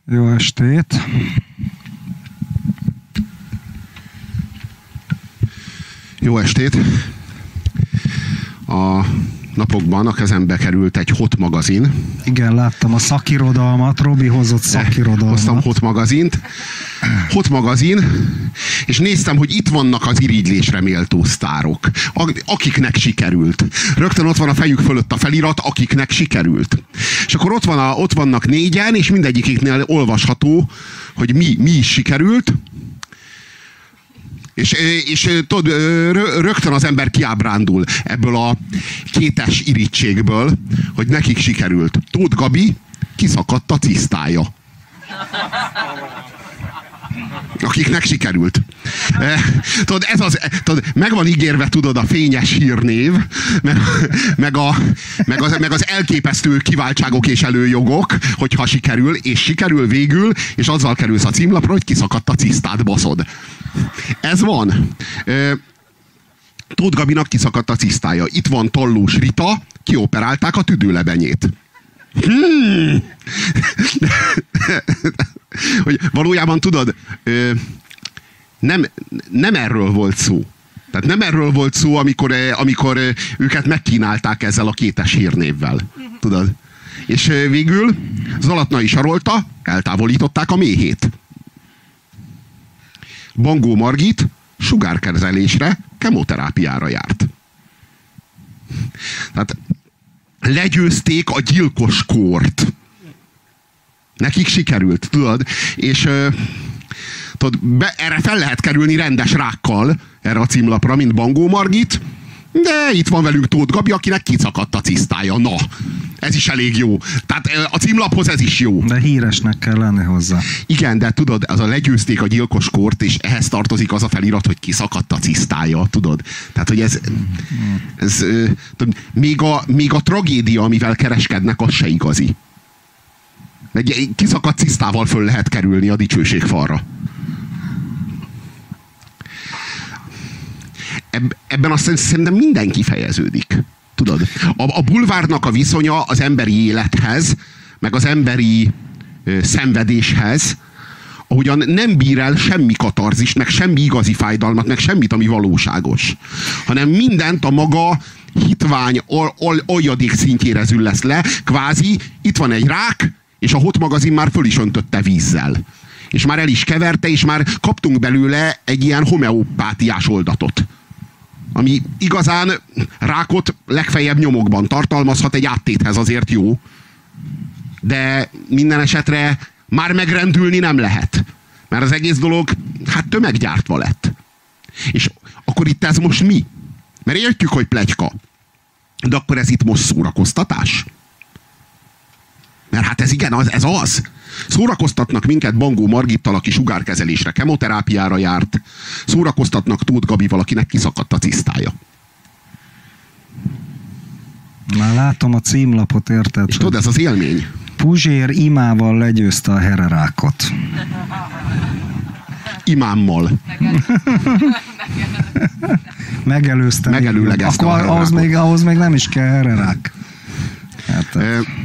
Jó estét! Jó estét! A napokban a kezembe került egy Hot magazin. Igen, láttam a szakirodalmat, Robi hozott szakirodalmat. Hoztam Hot magazint. Hot magazin, és néztem, hogy itt vannak az irigylésre méltó sztárok, akiknek sikerült. Rögtön ott van a fejük fölött a felirat, akiknek sikerült. És akkor ott vannak négyen, és mindegyiknél olvasható, hogy mi is sikerült. És tudod, rögtön az ember kiábrándul ebből a kétes irítségből, hogy nekik sikerült. Tóth Gabi kiszakadt a cisztája. Akiknek sikerült. Tudod, meg van ígérve, tudod, a fényes hírnév, meg az elképesztő kiváltságok és előjogok, hogyha sikerül, és sikerül végül, és azzal kerülsz a címlapra, hogy kiszakadt a cisztát, baszod. Ez van. Tóth Gabinak kiszakadt a cisztája. Itt van Tallós Rita, kioperálták a tüdőlebenyét. Hogy valójában tudod, nem erről volt szó. Tehát nem erről volt szó, amikor őket megkínálták ezzel a kétes hírnévvel. Tudod? És végül Zalatnai Sarolta eltávolították a méhét. Bangó Margit sugárkezelésre, kemoterápiára járt. Tehát legyőzték a gyilkos kórt. Nekik sikerült, tudod? És tudod, erre fel lehet kerülni rendes rákkal, erre a címlapra, mint Bangó Margit, de itt van velünk Tóth Gabi, akinek kiszakadt a cisztája. Na, ez is elég jó. Tehát a címlaphoz ez is jó. De híresnek kell lenni hozzá. Igen, de tudod, az a legyőzték a gyilkos kort, és ehhez tartozik az a felirat, hogy kiszakadt a cisztája, tudod? Tehát, hogy ez tudod, még a tragédia, amivel kereskednek, az se igazi. Egy kiszakadt cisztával föl lehet kerülni a dicsőség falra. Ebben azt szerintem mindenki fejeződik. Tudod? A bulvárnak a viszonya az emberi élethez, meg az emberi szenvedéshez, ahogyan nem bír el semmi katarzist, meg semmi igazi fájdalmat, meg semmit, ami valóságos. Hanem mindent a maga hitvány aljadék szintjére züllesz le. Kvázi itt van egy rák, és a Hot magazin már föl is öntötte vízzel. És már el is keverte, és már kaptunk belőle egy ilyen homeopátiás oldatot. Ami igazán rákot legfeljebb nyomokban tartalmazhat, egy áttéthez azért jó. De minden esetre már megrendülni nem lehet. Mert az egész dolog, hát tömeggyártva lett. És akkor itt ez most mi? Mert értjük, hogy pletyka. De akkor ez itt most szórakoztatás? Mert hát ez igen, ez az. Szórakoztatnak minket Bangó Margittal, aki sugárkezelésre, kemoterápiára járt. Szórakoztatnak Tóth Gabival, akinek kiszakadt a cisztája. Már látom a címlapot, érted? És tudod, ez az élmény. Puzsér imával legyőzte a hererákot. Imámmal. Megelőzte. Megelőlegezte a hererákot. Ahhoz még nem is kell hererák. Hát,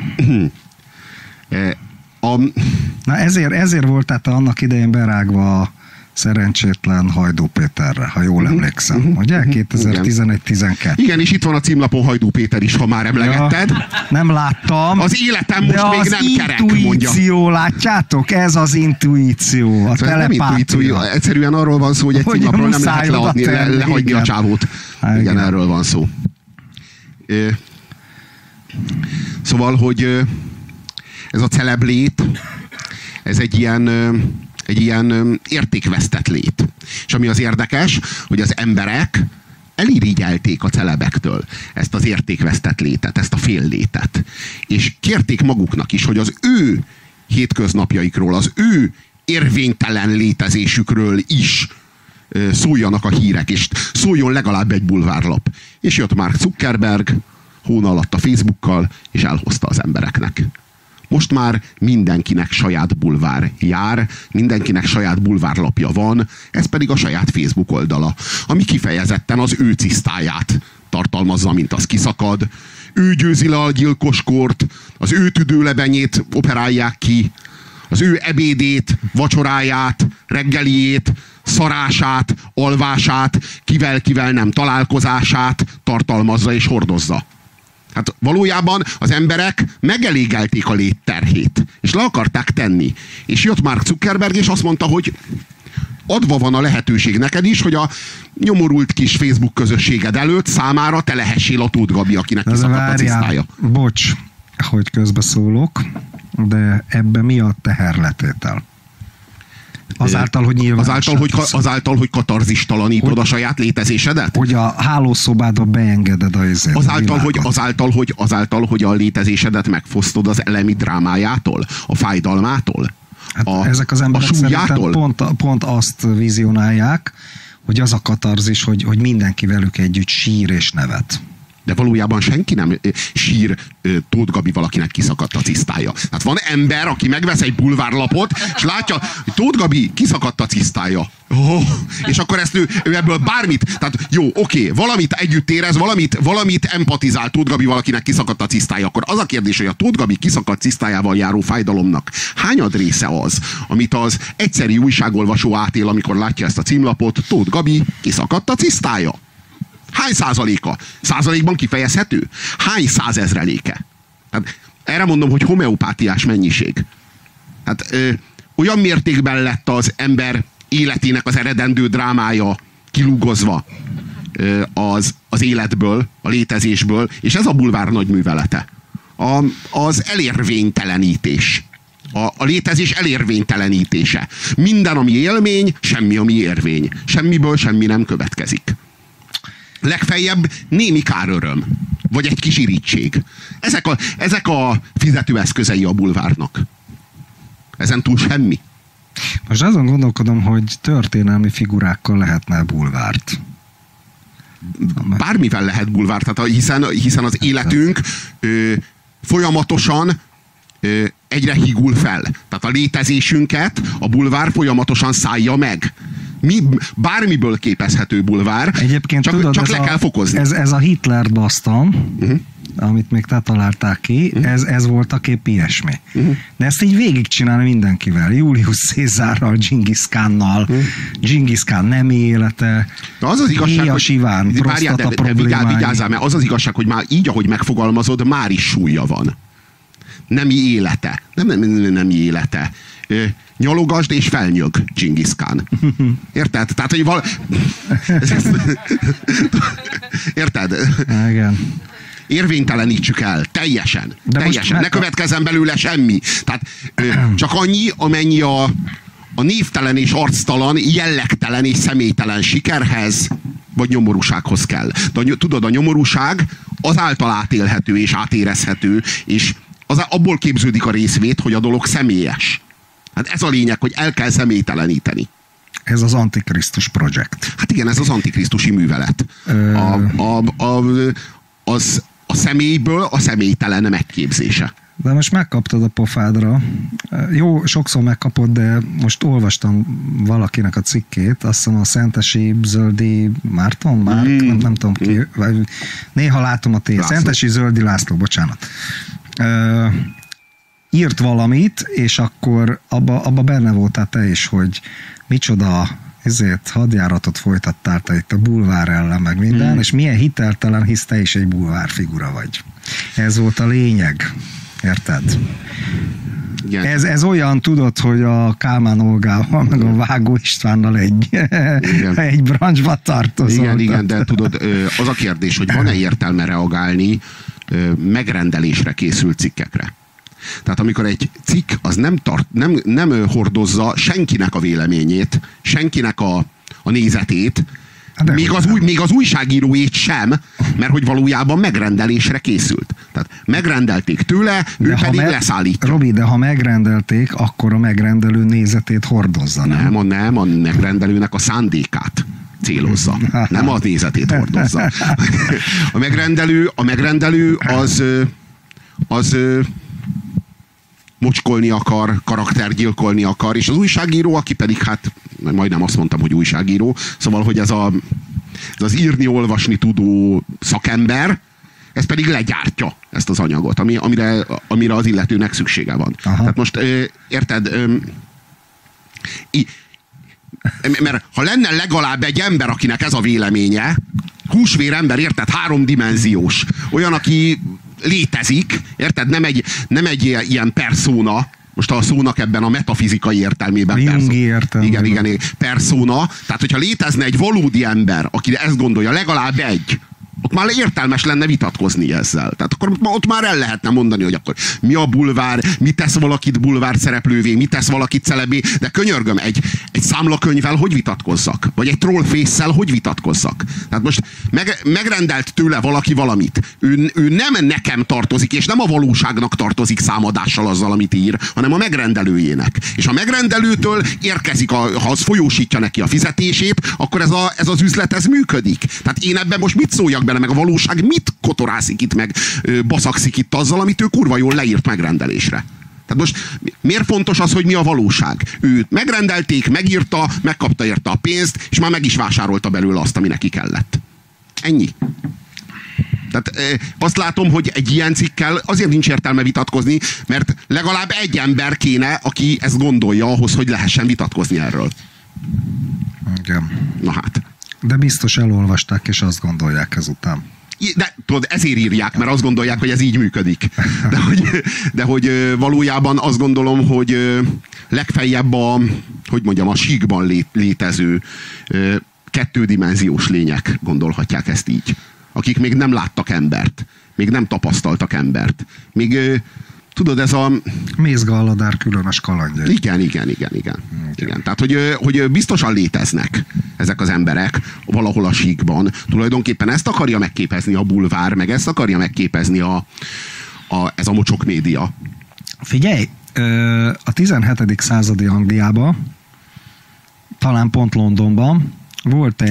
na ezért volt tehát annak idején berágva a szerencsétlen Hajdú Péterre, ha jól emlékszem. Ugye? 2011-12. Igen, és itt van a címlapon Hajdú Péter is, ha már emlegetted. Ja, nem láttam. Az életem most még nem kerek, mondja. Az intuíció, látjátok? Ez az intuíció, a telepátia. Egyszerűen arról van szó, hogy egy címlapról nem lehet lehagyni a csávót. Igen, erről van szó. Szóval, hogy ez a celeblét, ez egy ilyen értékvesztett lét. És ami az érdekes, hogy az emberek elirigyelték a celebektől ezt az értékvesztett létet, ezt a fél létet. És kérték maguknak is, hogy az ő hétköznapjaikról, az ő érvénytelen létezésükről is szóljanak a hírek, és szóljon legalább egy bulvárlap. És jött Mark Zuckerberg hóna alatt a Facebookkal, és elhozta az embereknek. Most már mindenkinek saját bulvár jár, mindenkinek saját bulvárlapja van, ez pedig a saját Facebook oldala, ami kifejezetten az ő cisztáját tartalmazza, mint az kiszakad. Ő győzi le a gyilkoskort, az ő tüdőlebenyét operálják ki, az ő ebédét, vacsoráját, reggeliét, szarását, alvását, kivel nem találkozását tartalmazza és hordozza. Hát valójában az emberek megelégelték a létterhét, és le akarták tenni. És jött Mark Zuckerberg, és azt mondta, hogy adva van a lehetőség neked is, hogy a nyomorult kis Facebook közösséged előtt számára te lehessél a Tóth Gabi, akinek kiszakadt a cisztája. Bocs, hogy közbeszólok, de ebben mi a teherletétel? Azáltal, hogy nyilván... Azáltal, hogy katarzistalanítod a saját létezésedet? Hogy a hálószobádba beengeded a izét. Azáltal, hogy a létezésedet megfosztod az elemi drámájától, a fájdalmától, hát ezek az emberek szerintem pont azt vizionálják, hogy az a katarzis, hogy mindenki velük együtt sír és nevet. De valójában senki nem sír Tóth Gabi valakinek kiszakadt a cisztája. Tehát van ember, aki megvesz egy bulvárlapot, és látja, hogy Tóth Gabi kiszakadt a cisztája. Oh, és akkor ezt ő ebből bármit, tehát jó, oké, valamit együtt érez, valamit empatizál Tóth Gabi valakinek kiszakadt a cisztája. Akkor az a kérdés, hogy a Tóth Gabi kiszakadt cisztájával járó fájdalomnak hányad része az, amit az egyszeri újságolvasó átél, amikor látja ezt a címlapot, Tóth Gabi kiszakadt a cisztája? Hány százaléka? Százalékban kifejezhető? Hány százezreléke? Hát erre mondom, hogy homeopátiás mennyiség. Hát olyan mértékben lett az ember életének az eredendő drámája kilúgozva az életből, a létezésből, és ez a bulvár nagy művelete. Az elérvénytelenítés. A létezés elérvénytelenítése. Minden, ami élmény, semmi, ami érvény. Semmiből semmi nem következik. Legfeljebb némi káröröm, vagy egy kis irítség. Ezek a fizetőeszközei a bulvárnak. Ezen túl semmi. Most azon gondolkodom, hogy történelmi figurákkal lehetne bulvárt. Bármivel lehet bulvárt, tehát hiszen az életünk folyamatosan egyre hígul fel. Tehát a létezésünket a bulvár folyamatosan szállja meg. Bármiből képezhető bulvár, egyébként csak, tudod, csak le kell fokozni. Ez a Hitlert basztam, amit még te találták ki, ez volt a kép ilyesmi. De ezt így végigcsinálni mindenkivel. Julius Cézárral, Dzsingisz Kánnal, Dzsingisz Kán nemi élete, az az igazság, Héjas Iván, prostata problémái. Vigyázzál, mert az az igazság, hogy már így, ahogy megfogalmazod, már is súlya van. Nemi élete. Nem élete. Nyalogasd és felnyög Dzsingisz Kán. Érted? Tehát, hogy érted? Igen. Érvénytelenítsük el. Teljesen. Ne következzen belőle semmi. Tehát csak annyi, amennyi a névtelen és arctalan, jellegtelen és személytelen sikerhez vagy nyomorúsághoz kell. De tudod, a nyomorúság azáltal átélhető és átérezhető, és abból képződik a részvét, hogy a dolog személyes. Hát ez a lényeg, hogy el kell személyteleníteni. Ez az Antikrisztus projekt. Hát igen, ez az antikrisztusi művelet. A személyből a személytelen megképzése. De most megkaptad a pofádra. Jó, sokszor megkapod, de most olvastam valakinek a cikkét, azt hiszem a Szentesi Zöldi Márton, nem tudom ki, néha látom a tél. Szentesi Zöldi László, bocsánat. Írt valamit, és akkor abba benne voltál te is, hogy micsoda hadjáratot folytattál te itt a bulvár ellen, meg minden, és milyen hiteltelen, hisz te is egy bulvárfigura vagy. Ez volt a lényeg. Érted? Ez olyan, tudod, hogy a Kálmán Olgával, meg a Vágó Istvánnal egy branchba tartozol. Igen, de tudod, az a kérdés, hogy van-e értelme reagálni megrendelésre készült cikkekre. Tehát amikor egy cikk az nem hordozza senkinek a véleményét, senkinek a nézetét, még az újságíróét sem, mert hogy valójában megrendelésre készült. Tehát megrendelték tőle, ő pedig leszállítja. Robi, de ha megrendelték, akkor a megrendelő nézetét hordozza, nem? Nem, a megrendelőnek a szándékát célozza. Nem a nézetét hordozza. A megrendelő az mocskolni akar, karaktergyilkolni akar, és az újságíró, aki pedig hát majdnem azt mondtam, hogy újságíró, szóval, hogy ez az írni, olvasni tudó szakember, ez pedig legyártja ezt az anyagot, amire az illetőnek szüksége van. Aha. Tehát most érted, mert ha lenne legalább egy ember, akinek ez a véleménye, húsvér ember, érted, 3-dimenziós, olyan, aki létezik, érted, nem egy ilyen persona, most a szónak ebben a metafizikai értelmében. Igen, persona. Tehát, hogyha létezne egy valódi ember, aki ezt gondolja, legalább egy, ott már értelmes lenne vitatkozni ezzel. Tehát akkor ott már el lehetne mondani, hogy akkor mi a bulvár, mi tesz valakit bulvár szereplővé, mi tesz valakit celebé, de könyörgöm, egy számlakönyvvel hogy vitatkozzak? Vagy egy trollfésszel hogy vitatkozzak? Tehát most megrendelt tőle valaki valamit. Ő nem nekem tartozik, és nem a valóságnak tartozik számadással azzal, amit ír, hanem a megrendelőjének. És a megrendelőtől érkezik, ha az folyósítja neki a fizetését, akkor ez az üzlet, ez működik. Tehát én ebben most mit szóljak bele, meg a valóság mit kotorászik itt, meg baszakszik itt azzal, amit ő kurva jól leírt megrendelésre. Tehát most miért fontos az, hogy mi a valóság? Őt megrendelték, megírta, megkapta érte a pénzt, és már meg is vásárolta belőle azt, ami neki kellett. Ennyi. Tehát azt látom, hogy egy ilyen cikkel azért nincs értelme vitatkozni, mert legalább egy ember kéne, aki ezt gondolja ahhoz, hogy lehessen vitatkozni erről. Igen. Na hát. De biztos elolvasták, és azt gondolják ezután. De tudod, ezért írják, mert azt gondolják, hogy ez így működik. De hogy valójában azt gondolom, hogy legfeljebb a síkban létező 2-dimenziós lények gondolhatják ezt így. Akik még nem láttak embert, még nem tapasztaltak embert. Még tudod, ez a... Mézgalladár különös kalandja. Igen. Tehát, hogy biztosan léteznek ezek az emberek valahol a síkban. Tulajdonképpen ezt akarja megképezni a bulvár, meg ezt akarja megképezni ez a mocsok média. Figyelj, a 17. századi Angliában, talán pont Londonban volt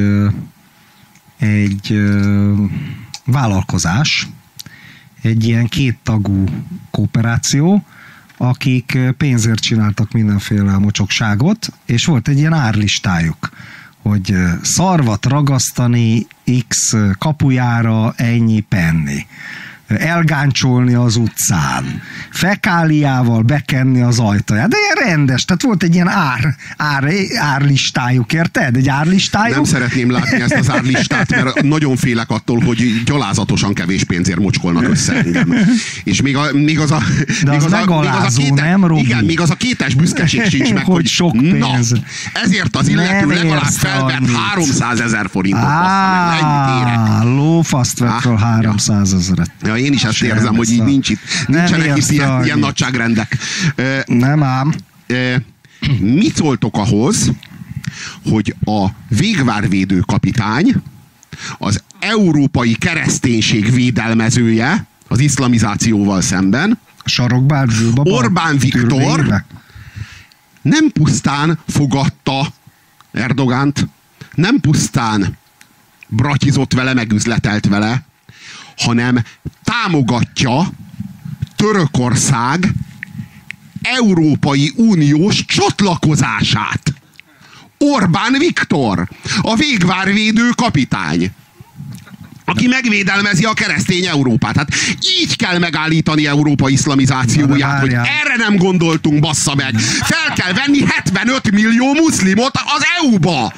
egy vállalkozás, egy ilyen 2 tagú kooperáció, akik pénzért csináltak mindenféle mocsokságot, és volt egy ilyen árlistájuk, hogy szarvat ragasztani X kapujára ennyi penni, elgáncsolni az fekáliával bekenni az ajtaját, de ilyen rendes, tehát volt egy ilyen árlistájuk, érted? Egy árlistájuk. Nem szeretném látni ezt az árlistát, mert nagyon félek attól, hogy gyalázatosan kevés pénzért mocskolnak össze engem. És még az a megalázó, nem, Robi? Igen, még az a 2-es büszkeség sincs meg, hogy sok pénz. Na, ezért az illető legalább felvett 300 000 forintot. Lófaszt vett fel 300 000-et. Ja, én is ezt érzem, hogy így nincsenek itt ilyen nagyságrendek. Nem ám. Mit szóltok ahhoz, hogy a végvárvédő kapitány, az európai kereszténység védelmezője, az iszlamizációval szemben, Orbán Viktor nem pusztán fogadta Erdogánt, nem pusztán bratyizott vele, megüzletelt vele, hanem támogatja Törökország Európai Uniós csatlakozását. Orbán Viktor, a végvárvédő kapitány, aki megvédelmezi a keresztény Európát. Hát így kell megállítani Európa iszlamizációját, hogy erre nem gondoltunk, bassza meg. Fel kell venni 75 millió muszlimot az EU-ba.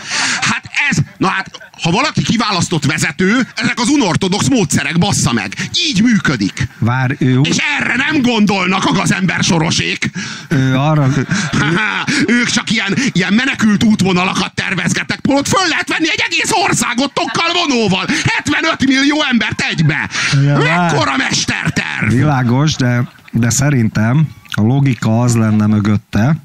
Ha valaki kiválasztott vezető, ezek az unortodox módszerek, bassza meg. Így működik. És erre nem gondolnak a gazember sorosék. Ők csak ilyen menekült útvonalakat tervezgetnek, holott föl lehet venni egy egész országot tokkal vonóval. 75 millió embert egybe. Mekkora mesterterv? Világos, de szerintem a logika az lenne mögötte,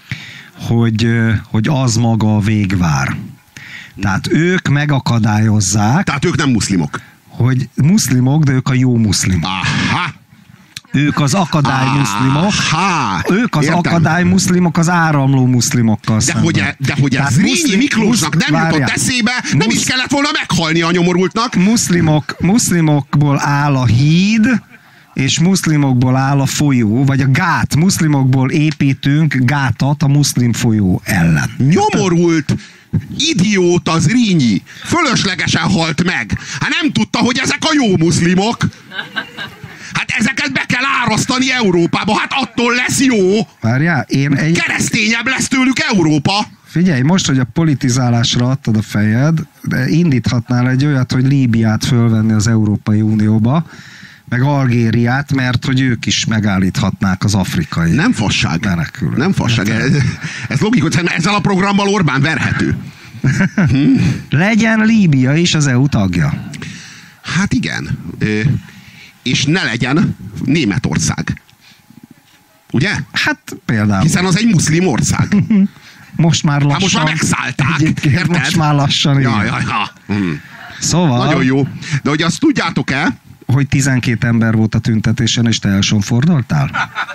hogy az maga a végvár. Tehát ők megakadályozzák. Tehát ők nem muszlimok. Hogy muszlimok, de ők a jó muszlimok. Aha. Ők az akadálymuszlimok. Ők az akadálymuszlimok az áramló muszlimokkal szemben. De hogy ez Zrínyi Miklósnak nem jutott eszébe, nem is kellett volna meghalni a nyomorultnak. Muszlimokból áll a híd, és muszlimokból áll a folyó, vagy a gát, muszlimokból építünk gátat a muszlim folyó ellen. Nyomorult idióta Zrínyi fölöslegesen halt meg. Hát nem tudta, hogy ezek a jó muszlimok. Hát ezeket be kell árasztani Európába. Hát attól lesz jó. Várjál, keresztényebb lesz tőlük Európa. Figyelj, most, hogy a politizálásra adtad a fejed, de indíthatnál egy olyat, hogy Líbiát fölvenni az Európai Unióba, meg Algériát, mert hogy ők is megállíthatnák az afrikai. Nem fasság. Menekülőt. Nem fasság. Ez logikus, ezzel a programmal Orbán verhető. Legyen Líbia is az EU tagja. Hát igen. És ne legyen Németország. Ugye? Hát például. Hiszen az egy muszlim ország. Most már lassan. Hát most már megszállták. Most már lassan. Ja. Szóval. Nagyon jó. De hogy azt tudjátok-e, hogy 12 ember volt a tüntetésen, és te elsonfordoltál?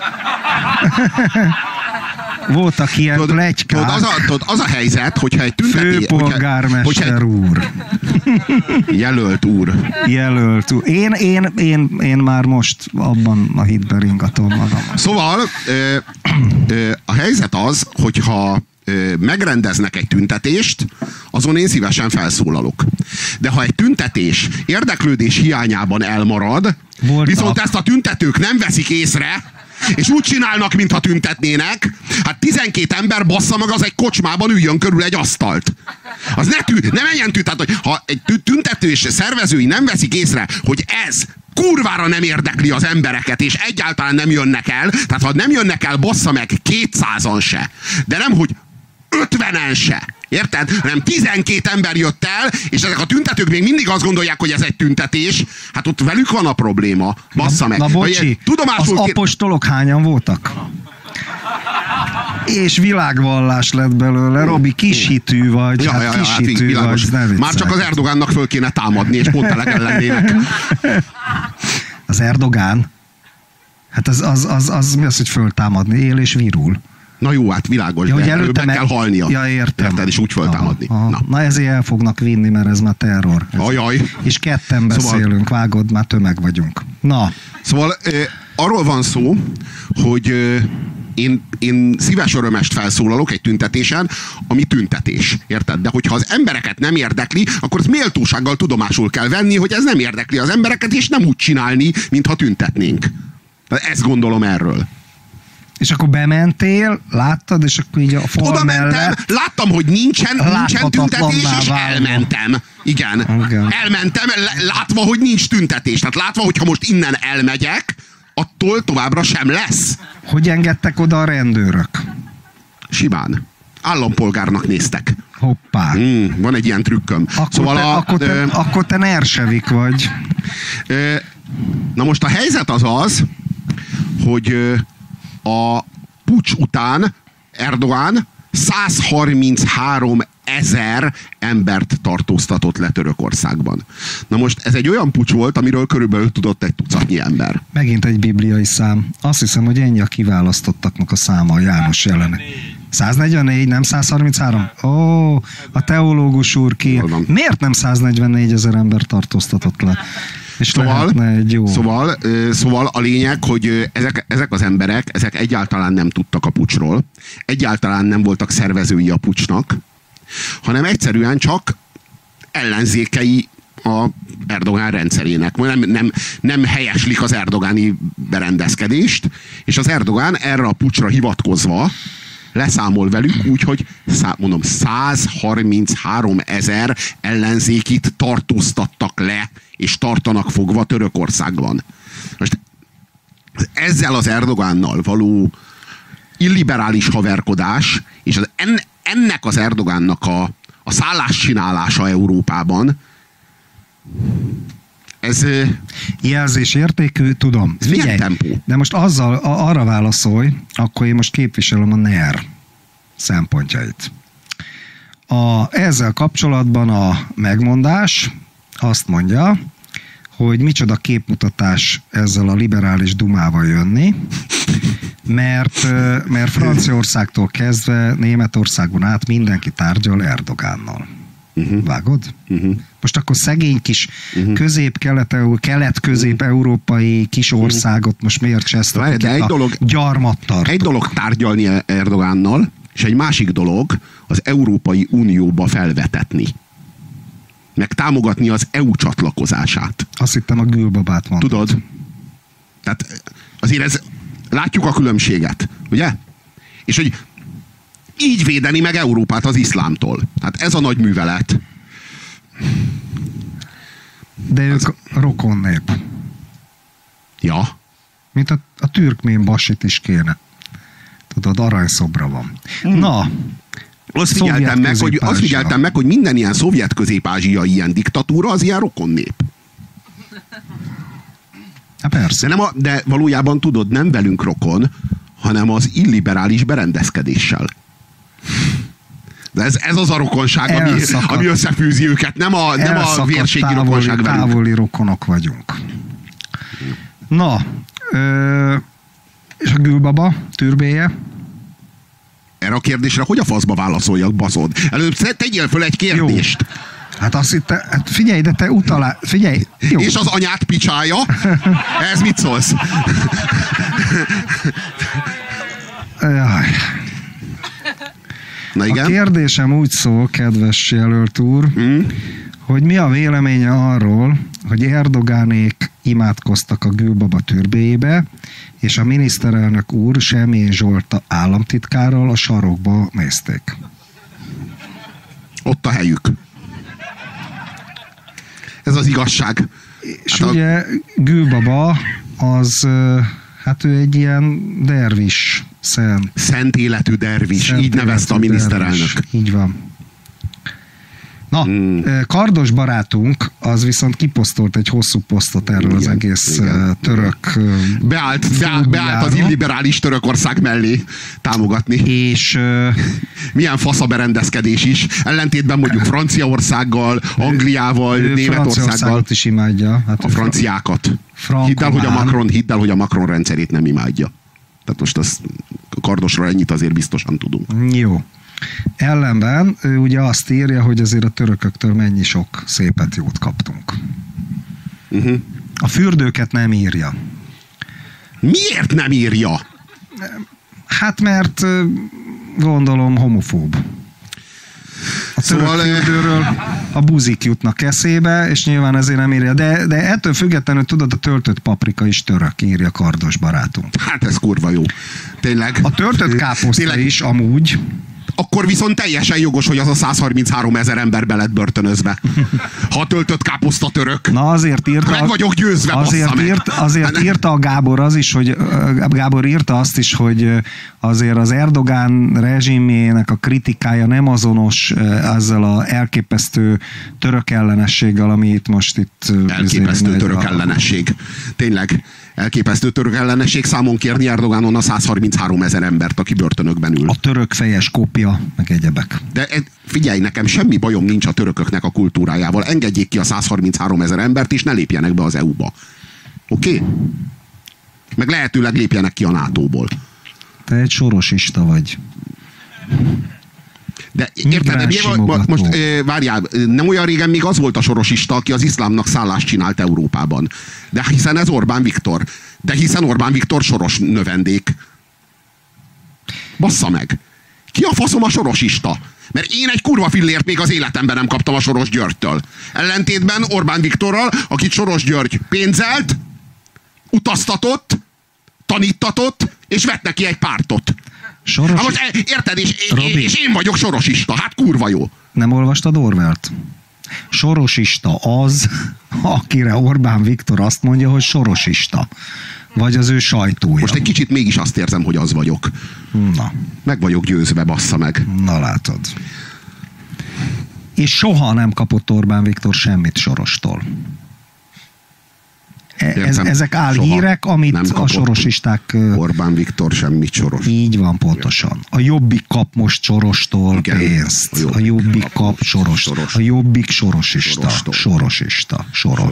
Voltak ilyen pletykák. Az a helyzet, hogyha egy tüntetés... Főpolgármester úr. Jelölt úr. Én már most abban a hitben ringatom magam. Szóval a helyzet az, hogyha megrendeznek egy tüntetést, azon én szívesen felszólalok. De ha egy tüntetés érdeklődés hiányában elmarad, viszont ezt a tüntetők nem veszik észre, és úgy csinálnak, mintha tüntetnének, hát 12 ember bassza meg, az egy kocsmában üljön körül egy asztalt. Az ne menjen tüntetni. Ha egy tüntető szervezői nem veszik észre, hogy ez kurvára nem érdekli az embereket, és egyáltalán nem jönnek el, tehát ha nem jönnek el, bassza meg 200-an se. De nem, hogy 50-en se. Érted? Nem 12 ember jött el, és ezek a tüntetők még mindig azt gondolják, hogy ez egy tüntetés. Hát ott velük van a probléma. Bassza meg. Na bocsi, az apostolok hányan voltak? És világvallás lett belőle. Robi, kishitű vagy. Kishitű vagy. Már csak az Erdogánnak föl kéne támadni, és pont elegen lennének. Az Erdogán? Hát az mi az, hogy föltámadni? Él és virul. Na jó, hát világos, ja, de meg kell halnia. Ja, értem. Érted, és úgy föltámadni. Na ezért el fognak vinni, mert ez már terror. Ajaj. És ketten beszélünk, vágod, már tömeg vagyunk. Na. Szóval arról van szó, hogy én szíves örömest felszólalok egy tüntetésen, ami tüntetés. Érted? De hogyha az embereket nem érdekli, akkor az méltósággal tudomásul kell venni, hogy ez nem érdekli az embereket, és nem úgy csinálni, mintha tüntetnénk. Ezt gondolom erről. És akkor bementél, láttad, és akkor így a fal oda mentem, mellett... láttam, hogy nincsen tüntetés, és elmentem. Igen. Elmentem, látva, hogy nincs tüntetés. Tehát látva, hogyha most innen elmegyek, attól továbbra sem lesz. Hogy engedtek oda a rendőrök? Simán. Állampolgárnak néztek. Hoppá. Van egy ilyen trükköm. Akkor te nersevik vagy. Na most a helyzet az, hogy a puccs után Erdogan 133 000 embert tartóztatott le Törökországban. Na most ez egy olyan puccs volt, amiről körülbelül tudott egy tucatnyi ember. Megint egy bibliai szám. Azt hiszem, hogy ennyi a kiválasztottaknak a száma a János jelenet. 144, nem 133? Ó, a teológus úr ki. Miért nem 144 000 ember tartóztatott le? És szóval a lényeg, hogy ezek az emberek, ezek egyáltalán nem tudtak a puccsról, egyáltalán nem voltak szervezői a puccsnak, hanem egyszerűen csak ellenzékei a Erdogán rendszerének. Nem helyeslik az erdogáni berendezkedést, és az Erdogán erre a puccsra hivatkozva leszámol velük, úgyhogy 133 000 ellenzékit tartóztattak le, és tartanak fogva Törökországban. Most ezzel az Erdogánnal való illiberális haverkodás, és ennek az Erdogánnak a szálláscsinálása Európában, ez jelzésértékű, tudom. Figyelj, tempó. De most arra válaszolj, akkor én most képviselem a NER szempontjait. Ezzel kapcsolatban a megmondás azt mondja, hogy micsoda képmutatás ezzel a liberális dumával jönni, mert Franciaországtól kezdve Németországon át mindenki tárgyal Erdogánnal. Vágod? Most akkor szegény kis kelet-közép-európai kis országot most miért csesztek a gyarmat tart? Egy dolog tárgyalni Erdogánnal, és egy másik dolog az Európai Unióba felvetetni. Meg támogatni az EU csatlakozását. Azt hittem a Gülbabát mondtad. Tudod? Tehát azért látjuk a különbséget, ugye? És hogy így védeni meg Európát az iszlámtól. Hát ez a nagy művelet. De ők rokon nép. Ja. Mint a türkmén basit is kéne. Tudod, aranyszobra van. Na, azt figyeltem meg, hogy minden ilyen szovjet-közép-ázsiai ilyen diktatúra az ilyen rokon nép. Hát persze. De valójában tudod, nem velünk rokon, hanem az illiberális berendezkedéssel. De ez az a rokonság, ami összefűzi őket, nem a vérségi rokonság velünk. Távoli rokonok vagyunk. Na, és a Gülbaba türbéje? Erre a kérdésre hogy a faszba válaszoljak, baszod? Előbb tegyél föl egy kérdést. Jó. Hát azt hittem, figyelj, de te figyelj. Jó. És az anyát picsája? Ez mit szólsz? Jaj. Na igen? A kérdésem úgy szól, kedves jelölt úr, hogy mi a véleménye arról, hogy Erdogánék imádkoztak a Gülbaba türbéjébe, és a miniszterelnök úr Semjén Zsolt államtitkárral a sarokba nézték. Ott a helyük. Ez az igazság. És hát ugye Gülbaba az, hát ő egy ilyen dervis, szent életű dervis, így nevezte a miniszterelnök. Dervis. Így van. Na, Kardos barátunk az viszont kiposztolt egy hosszú posztot erről az egész török... Beállt az illiberális Törökország mellé támogatni. És... milyen fasz a berendezkedés is. Ellentétben mondjuk Franciaországgal, Angliával, Németországgal. Franciaországot is imádja. Hát a franciákat. Hidd el, hogy a Macron rendszerét nem imádja. Tehát most az Kardosra ennyit azért biztosan tudunk. Jó. Ellenben ő ugye azt írja, hogy azért a törököktől mennyi sok szépet jót kaptunk. A fürdőket nem írja. Miért nem írja? Hát mert gondolom homofób. A török fürdőről a buzik jutnak eszébe, és nyilván ezért nem írja. De ettől függetlenül tudod, a töltött paprika is török, írja Kardos barátunk. Hát ez kurva jó. Tényleg. A töltött káposzta is amúgy. Akkor viszont teljesen jogos, hogy az a 133 000 ember be lett börtönözve. Ha töltött káposzta török. Na azért írta... Meg vagyok győzve, azért írta a Gábor az is, hogy Gábor írta azt is, hogy azért az Erdogán rezsimjének a kritikája nem azonos ezzel az elképesztő török ellenességgel, ami itt most itt... Elképesztő török ellenesség. Tényleg. Elképesztő török ellenesség, számon kérni Erdogánon a 133 000 embert, aki börtönökben ül. A török fejes kopja, meg egyebek. De figyelj, nekem semmi bajom nincs a törököknek a kultúrájával. Engedjék ki a 133 000 embert, és ne lépjenek be az EU-ba. Oké? Meg lehetőleg lépjenek ki a NATO-ból. Te egy sorosista vagy. De érted, most várjál, nem olyan régen még az volt a sorosista, aki az iszlámnak szállást csinált Európában. De hiszen ez Orbán Viktor. De hiszen Orbán Viktor soros növendék. Bassza meg! Ki a faszom a sorosista? Mert én egy kurva fillért még az életemben nem kaptam a Soros Györgytől. Ellentétben Orbán Viktorral, akit Soros György pénzelt, utaztatott, tanítatott, és vett neki egy pártot. Hát most érted, és én vagyok sorosista. Hát kurva jó. Nem olvastad Orwellt? Sorosista az, akire Orbán Viktor azt mondja, hogy sorosista. Vagy az ő sajtója. Most egy kicsit mégis azt érzem, hogy az vagyok. Na. Meg vagyok győzve, bassza meg. Na látod. És soha nem kapott Orbán Viktor semmit Sorostól. Ezek álhírek, amit a sorosisták... Orbán Viktor semmit Soros. Így van, pontosan. A Jobbik kap most Sorostól pénzt. A Jobbik kap Sorostól. A Jobbik sorosista. Sorosista.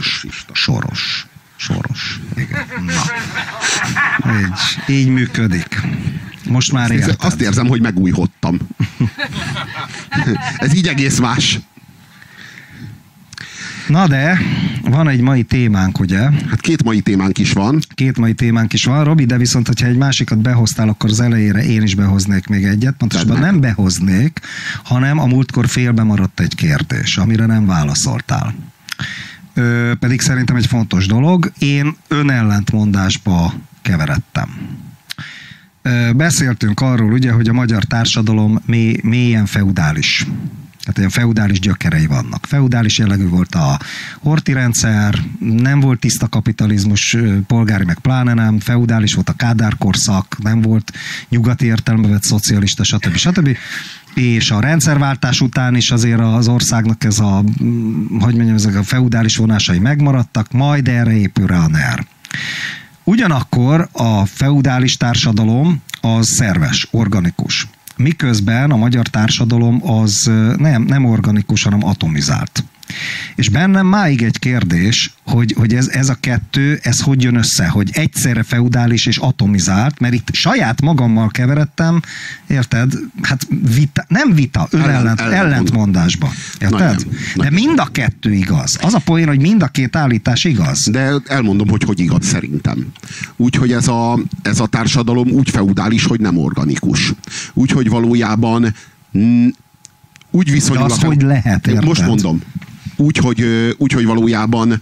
Soros. Igen. Na. Így működik. Most már érted. Azt érzem, hogy megújhodtam. Ez így egész más. Na de, van egy mai témánk, ugye? Hát 2 mai témánk is van. 2 mai témánk is van, Robi, de viszont, hogyha egy másikat behoztál, akkor az elejére én is behoznék még egyet. Pontosabban nem behoznék, hanem a múltkor félbe maradt egy kérdés, amire nem válaszoltál. Pedig szerintem egy fontos dolog. Én önellentmondásba keveredtem. Beszéltünk arról, ugye, hogy a magyar társadalom mélyen feudális. Tehát ilyen feudális gyökerei vannak. Feudális jellegű volt a horthy rendszer, nem volt tiszta kapitalizmus, polgári meg pláne nem, feudális volt a Kádár korszak, nem volt nyugati értelembe vett szocialista, stb. És a rendszerváltás után is azért az országnak ez a, hogy mondjam, ezek a feudális vonásai megmaradtak, majd erre épül rá a NER. Ugyanakkor a feudális társadalom az szerves, organikus. Miközben a magyar társadalom az nem organikus, hanem atomizált. És bennem máig egy kérdés, hogy ez a kettő, ez hogy jön össze, hogy egyszerre feudális és atomizált, mert itt saját magammal keveredtem, érted? Hát nem vita, ellentmondásba. Érted? De mind a kettő igaz. Az a poén, hogy mind a két állítás igaz. De elmondom, hogy igaz szerintem. Úgyhogy ez a társadalom úgy feudális, hogy nem organikus. Úgyhogy valójában úgy viszonyul... De az hogy lehet, érted? Most mondom. Úgyhogy valójában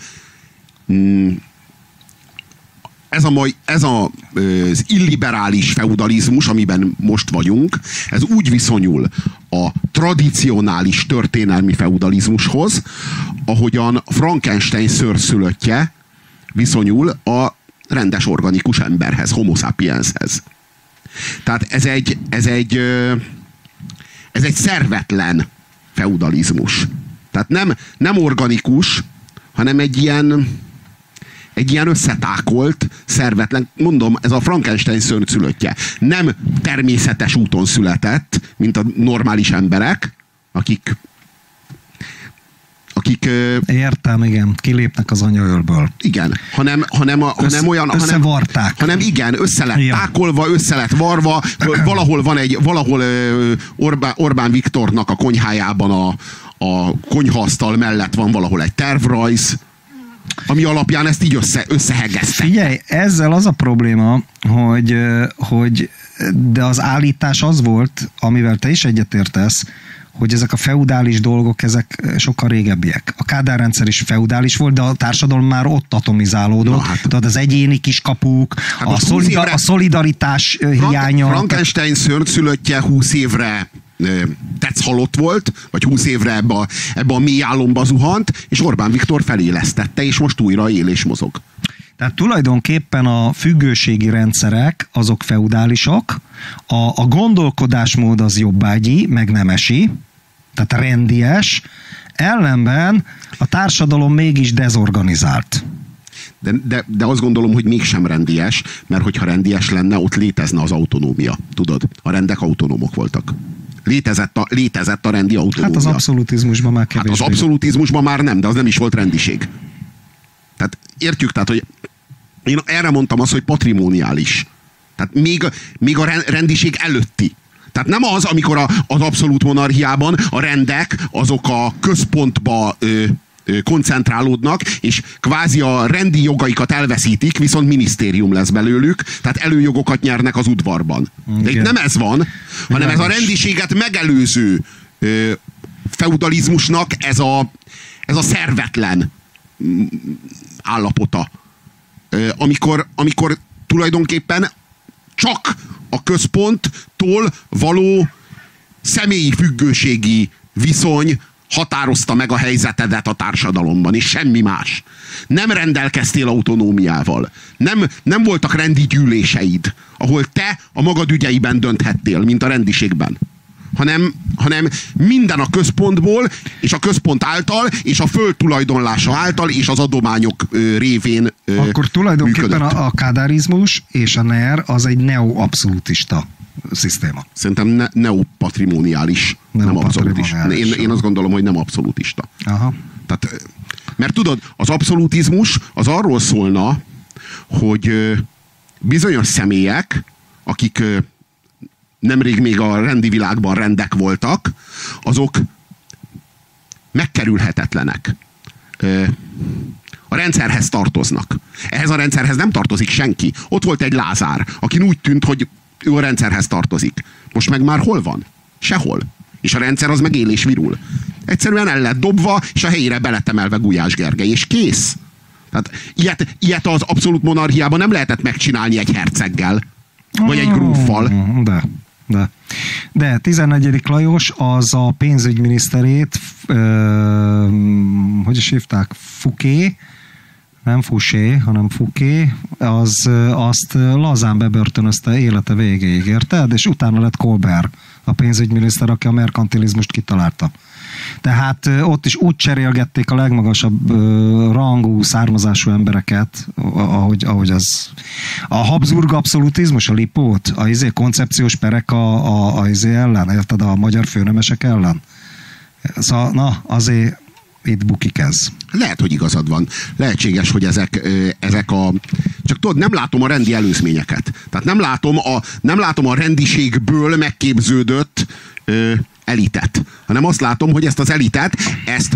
ez az illiberális feudalizmus, amiben most vagyunk, ez úgy viszonyul a tradicionális történelmi feudalizmushoz, ahogyan Frankenstein szőrszülöttje viszonyul a rendes organikus emberhez, homo sapienshez. Tehát ez egy szervetlen feudalizmus. Tehát nem organikus, hanem egy ilyen összetákolt, szervetlen, mondom, ez a Frankenstein szőrszülöttje. Nem természetes úton született, mint a normális emberek, akik értem, igen, kilépnek az anyaölből. Igen, hanem olyan... Összevarták. Hanem igen, össze lett tákolva, össze lett varva, valahol Orbán Viktornak a konyhájában a konyhaasztal mellett van valahol egy tervrajz, ami alapján ezt így összehegeztek. Figyelj, ezzel az a probléma, hogy de az állítás az volt, amivel te is egyetértesz, hogy ezek a feudális dolgok, ezek sokkal régebbiek. A Kádár rendszer is feudális volt, de a társadalom már ott atomizálódott. Tehát az egyéni kiskapuk, a szolidaritás hiánya. Frankenstein szőrszülöttje 20 évre tetszhalott volt, vagy 20 évre ebbe a mély álomba zuhant, és Orbán Viktor felélesztette, és most újra él és mozog. Tehát tulajdonképpen a függőségi rendszerek, azok feudálisok, a gondolkodásmód az jobbágyi, meg nemesi, tehát rendies, ellenben a társadalom mégis dezorganizált. De azt gondolom, hogy mégsem rendies, mert hogyha rendies lenne, ott létezne az autonómia. Tudod, a rendek autonómok voltak. Létezett a rendi autonómia. Hát az abszolutizmusban már kevésbé. Hát az abszolutizmusban már nem, de az nem is volt rendiség. Tehát értjük, tehát, hogy én erre mondtam azt, hogy patrimoniális. Tehát még a rendiség előtti. Tehát nem az, amikor az abszolút monarchiában a rendek azok a központba koncentrálódnak, és kvázi a rendi jogaikat elveszítik, viszont minisztérium lesz belőlük, tehát előjogokat nyernek az udvarban. De itt nem ez van, hanem ez a rendiséget megelőző feudalizmusnak ez a szervetlen állapota. Amikor tulajdonképpen csak a központtól való személyi függőségi viszony határozta meg a helyzetedet a társadalomban, és semmi más. Nem rendelkeztél autonómiával. Nem voltak rendi gyűléseid, ahol te a magad ügyeiben dönthettél, mint a rendiségben. Hanem minden a központból, és a központ által, és a föld tulajdonlása által, és az adományok révén akkor tulajdonképpen működött. A kádárizmus és a NER az egy neoabszolutista szisztéma. Szerintem neopatrimoniális, nem abszolutista. Én azt gondolom, hogy nem abszolutista. Aha. Tehát, mert tudod, az abszolutizmus az arról szólna, hogy bizonyos személyek, akik nemrég még a rendi világban rendek voltak, azok megkerülhetetlenek. a rendszerhez tartoznak. Ehhez a rendszerhez nem tartozik senki. Ott volt egy Lázár, aki úgy tűnt, hogy ő a rendszerhez tartozik. Most meg már hol van? Sehol. És a rendszer az meg él és virul. Egyszerűen el lett dobva, és a helyére beletemelve Gulyás Gergely, és kész. Tehát ilyet az abszolút monarchiában nem lehetett megcsinálni egy herceggel, vagy egy gróffal. De 14. Lajos az a pénzügyminiszterét, hogy is hívták? Fouquet, nem Fouché, hanem Fouquet, azt lazán bebörtönözte élete végéig, érted? És utána lett Colbert, a pénzügyminiszter, aki a merkantilizmust kitalálta. Tehát ott is úgy cserélgették a legmagasabb rangú, származású embereket, ahogy az. A Habsburg abszolutizmus, a Lipót, a koncepciós perek a ellen, érted? A magyar főnemesek ellen. Szóval, na, azért itt bukik ez. Lehet, hogy igazad van. Lehetséges, hogy ezek a... Csak tudod, nem látom a rendi előzményeket. Tehát nem látom a rendiségből megképződött elitet. Hanem azt látom, hogy ezt az elitet, ezt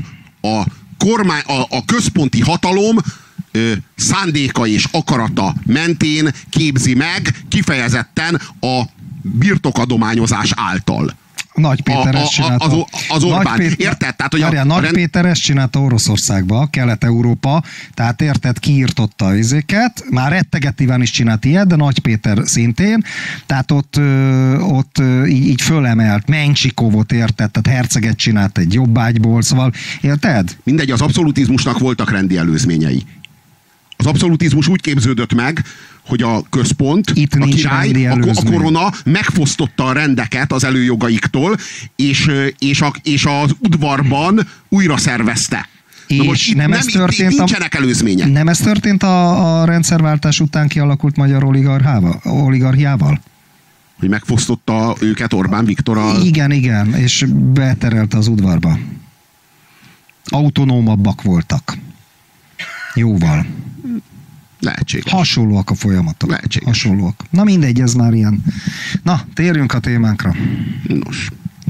a központi hatalom szándéka és akarata mentén képzi meg kifejezetten a birtokadományozás által. Nagy Péter ezt csinálta. Az Orbán. Érted? Tehát, hogy Nagy Péter ezt csinálta Oroszországba, Kelet-Európa, tehát érted, kiirtotta az izéket, már rettegetíván is csinált ilyet, de Nagy Péter szintén, tehát ott így fölemelt, Mencsikovot, érted, tehát herceget csinált egy jobbágyból, szóval, érted? Mindegy, az abszolutizmusnak voltak rendi előzményei. Az abszolutizmus úgy képződött meg, hogy a központ, itt a király, a korona megfosztotta a rendeket az előjogaiktól, és az udvarban újra szervezte. És most nem ez történt, nincsenek előzmények. Nem ez történt a rendszerváltás után kialakult magyar oligarchiával? Hogy megfosztotta őket Orbán Viktor Igen, és beterelte az udvarba. Autonómabbak voltak. Jóval. Lehetséges. Hasonlóak a folyamatok. Lehetséges. Hasonlóak. Na mindegy, ez már ilyen. Na, térjünk a témánkra. Nos.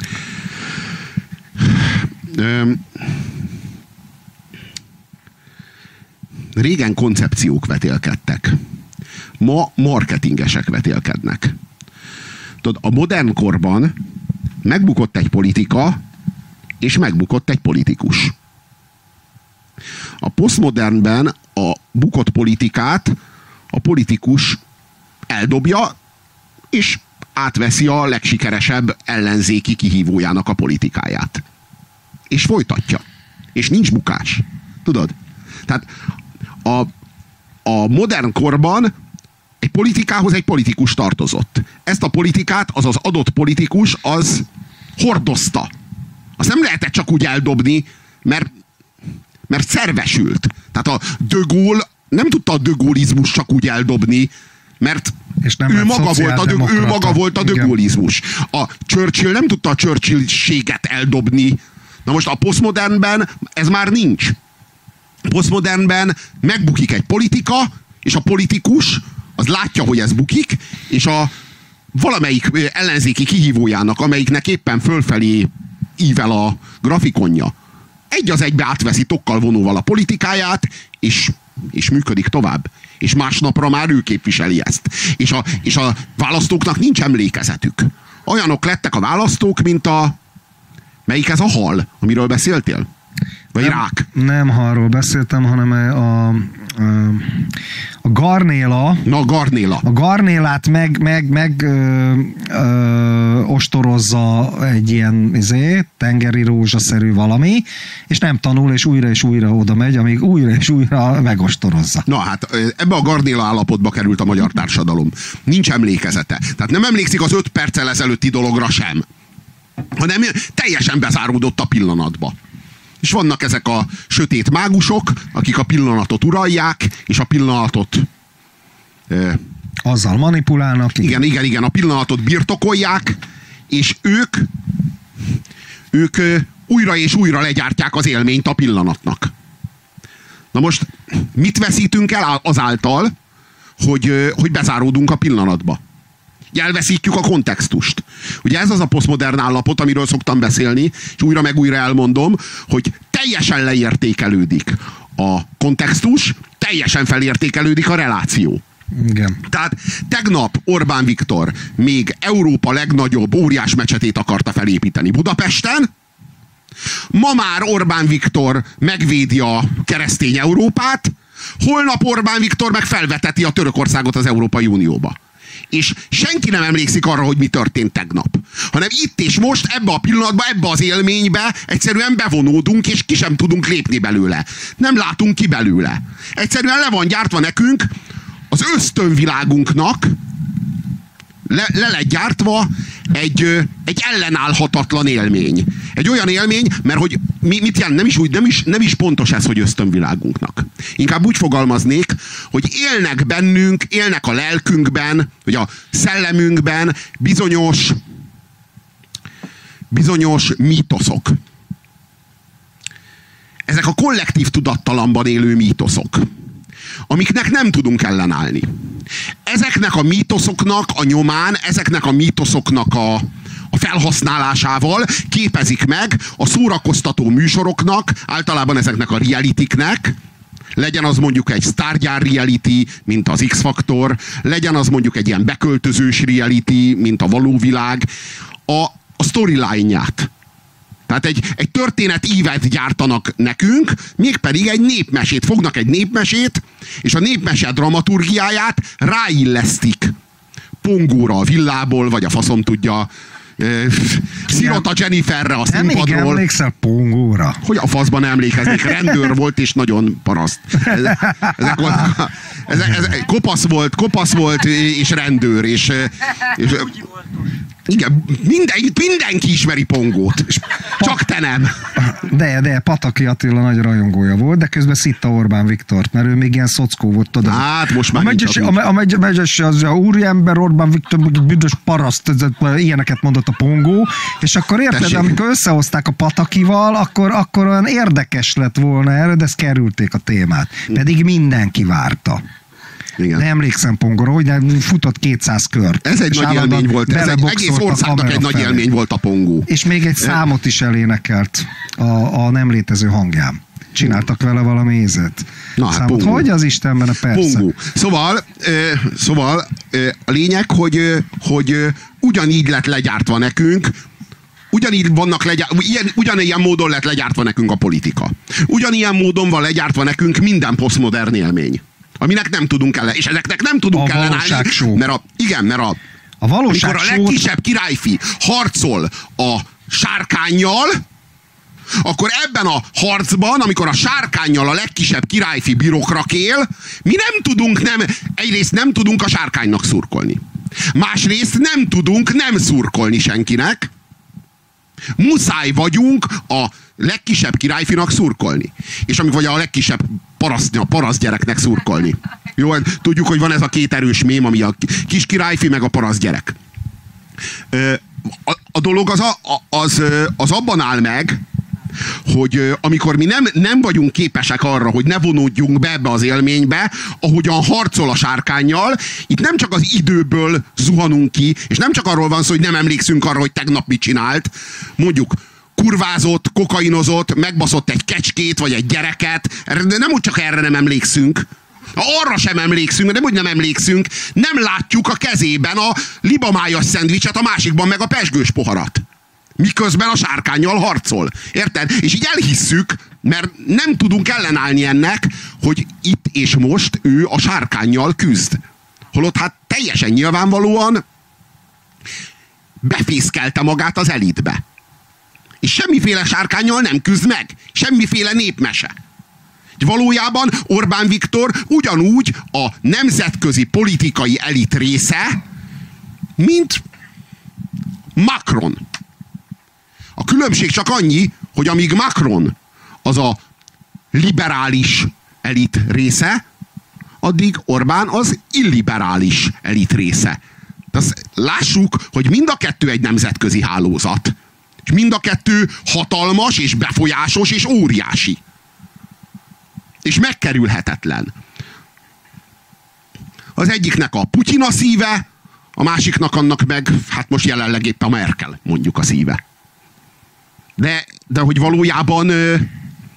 Régen koncepciók vetélkedtek. Ma marketingesek vetélkednek. Tudod, a modern korban megbukott egy politika, és megbukott egy politikus. A posztmodernben a bukott politikát a politikus eldobja, és átveszi a legsikeresebb ellenzéki kihívójának a politikáját. És folytatja. És nincs bukás. Tudod? Tehát a modern korban egy politikához egy politikus tartozott. Ezt a politikát az adott politikus az hordozta. Azt nem lehetett csak úgy eldobni, mert szervesült. Tehát a De Gaulle nem tudta a de Gaulizmus csak úgy eldobni, mert ő maga volt a de Gaulizmus. A Churchill nem tudta a Churchill-séget eldobni. Na most a posztmodernben ez már nincs. A posztmodernben megbukik egy politika, és a politikus az látja, hogy ez bukik, és a valamelyik ellenzéki kihívójának, amelyiknek éppen fölfelé ível a grafikonja, egy az egybe átveszi tokkal vonóval a politikáját, és működik tovább. És másnapra már ő képviseli ezt. És a választóknak nincs emlékezetük. Olyanok lettek a választók, mint melyik ez a hal, amiről beszéltél? Vagy rák? Nem halról beszéltem, hanem a garnéla. Na, a garnéla. A garnélát meg ostorozza egy ilyen tengeri rózsaszerű valami, és nem tanul, és újra oda megy, amíg újra és újra megostorozza. Na hát, ebbe a garnéla állapotba került a magyar társadalom. Nincs emlékezete. Tehát nem emlékszik az 5 perccel ezelőtti dologra sem, hanem teljesen bezáródott a pillanatba. És vannak ezek a sötét mágusok, akik a pillanatot uralják, és a pillanatot... azzal manipulálnak. Igen, a pillanatot birtokolják, és ők újra és újra legyártják az élményt a pillanatnak. Na most mit veszítünk el azáltal, hogy bezáródunk a pillanatba? Elveszítjük a kontextust. Ugye ez az a posztmodern állapot, amiről szoktam beszélni, és újra meg újra elmondom, hogy teljesen leértékelődik a kontextus, teljesen felértékelődik a reláció. Igen. Tehát tegnap Orbán Viktor még Európa legnagyobb óriás mecsetét akarta felépíteni Budapesten, ma már Orbán Viktor megvédi a keresztény Európát, holnap Orbán Viktor meg felveteti a Törökországot az Európai Unióba. És senki nem emlékszik arra, hogy mi történt tegnap. Hanem itt és most, ebbe a pillanatban, ebbe az élménybe egyszerűen bevonódunk, és ki sem tudunk lépni belőle. Nem látunk ki belőle. Egyszerűen le van gyártva nekünk az ösztönvilágunknak, le lett gyártva egy ellenállhatatlan élmény. Egy olyan élmény, mert hogy mit jelent, nem is pontos ez, hogy ösztönvilágunknak. Inkább úgy fogalmaznék, hogy élnek bennünk, élnek a lelkünkben, vagy a szellemünkben bizonyos mítoszok. Ezek a kollektív tudattalamban élő mítoszok, amiknek nem tudunk ellenállni. Ezeknek a mítoszoknak a nyomán, ezeknek a mítoszoknak a felhasználásával képezik meg a szórakoztató műsoroknak, általában ezeknek a realitiknek, legyen az mondjuk egy sztárgyár reality, mint az X-faktor, legyen az mondjuk egy ilyen beköltözős reality, mint a való világ, a storyline-ját. Tehát egy történet ívet gyártanak nekünk, mégpedig egy népmesét. Fognak egy népmesét, és a népmese dramaturgiáját ráillesztik Pongóra a villából, vagy a faszom tudja, Szirota Jenniferre a színpadról. Nem emlékszel Pongóra? Hogy a faszban emlékeznék? Rendőr volt, és nagyon paraszt. Kopasz volt, és rendőr, és igen, mindenki ismeri Pongót. Csak te nem. De Pataki Attila nagy rajongója volt, de közben szitta Orbán Viktort, mert ő még ilyen szockó volt, tudod. Hát most már a megyes az a úriember, Orbán Viktor, büdös paraszt, ilyeneket mondott a Pongó, és akkor érted, tessék, amikor összehozták a Patakival, akkor olyan érdekes lett volna erre, de ezt kerülték a témát. Pedig mindenki várta. Igen. De emlékszem Pongóra, hogy futott 200 kört. Ez egy nagy élmény volt. Ez egy egész országnak egy nagy élmény volt a Pongó. És még egy számot is elénekelt a nem létező hangján. Csináltak vele valami ízet. Na, hát Pongó. Hogy az Istenben, persze. Pongó. Szóval a lényeg, hogy ugyanígy lett legyártva nekünk, ugyanilyen módon lett legyártva nekünk a politika. Ugyanilyen módon van legyártva nekünk minden posztmodern élmény. Aminek nem tudunk és ezeknek nem tudunk ellenállni, mert amikor a legkisebb királyfi harcol a sárkánnyal, akkor ebben a harcban, amikor a sárkánnyal a legkisebb királyfi birokrak él, mi egyrészt nem tudunk a sárkánynak szurkolni. Másrészt nem tudunk nem szurkolni senkinek. Muszáj vagyunk a legkisebb királyfinak szurkolni. És vagy a legkisebb paraszt gyereknek szurkolni. Jó, tudjuk, hogy van ez a két erős mém, ami a kis királyfi meg a paraszt gyerek. A dolog az abban áll meg, hogy amikor mi nem vagyunk képesek arra, hogy ne vonódjunk be ebbe az élménybe, ahogyan harcol a sárkánnyal, itt nem csak az időből zuhanunk ki, és nem csak arról van szó, hogy nem emlékszünk arra, hogy tegnap mit csinált, mondjuk kurvázott, kokainozott, megbaszott egy kecskét, vagy egy gyereket, de nem úgy csak erre nem emlékszünk, arra sem emlékszünk, de nem, hogy nem emlékszünk, nem látjuk a kezében a libamájas szendvicset, a másikban meg a pezsgős poharat. Miközben a sárkánnyal harcol. Érted? És így elhisszük, mert nem tudunk ellenállni ennek, hogy itt és most ő a sárkánnyal küzd. Holott hát teljesen nyilvánvalóan befészkelte magát az elitbe. És semmiféle sárkánnyal nem küzd meg. Semmiféle népmese. Valójában Orbán Viktor ugyanúgy a nemzetközi politikai elit része, mint Macron. A különbség csak annyi, hogy amíg Macron az a liberális elit része, addig Orbán az illiberális elit része. Lássuk, hogy mind a kettő egy nemzetközi hálózat. És mind a kettő hatalmas és befolyásos és óriási. És megkerülhetetlen. Az egyiknek a Putyin a szíve, a másiknak annak meg, hát most jelenleg épp a Merkel mondjuk a szíve. De hogy valójában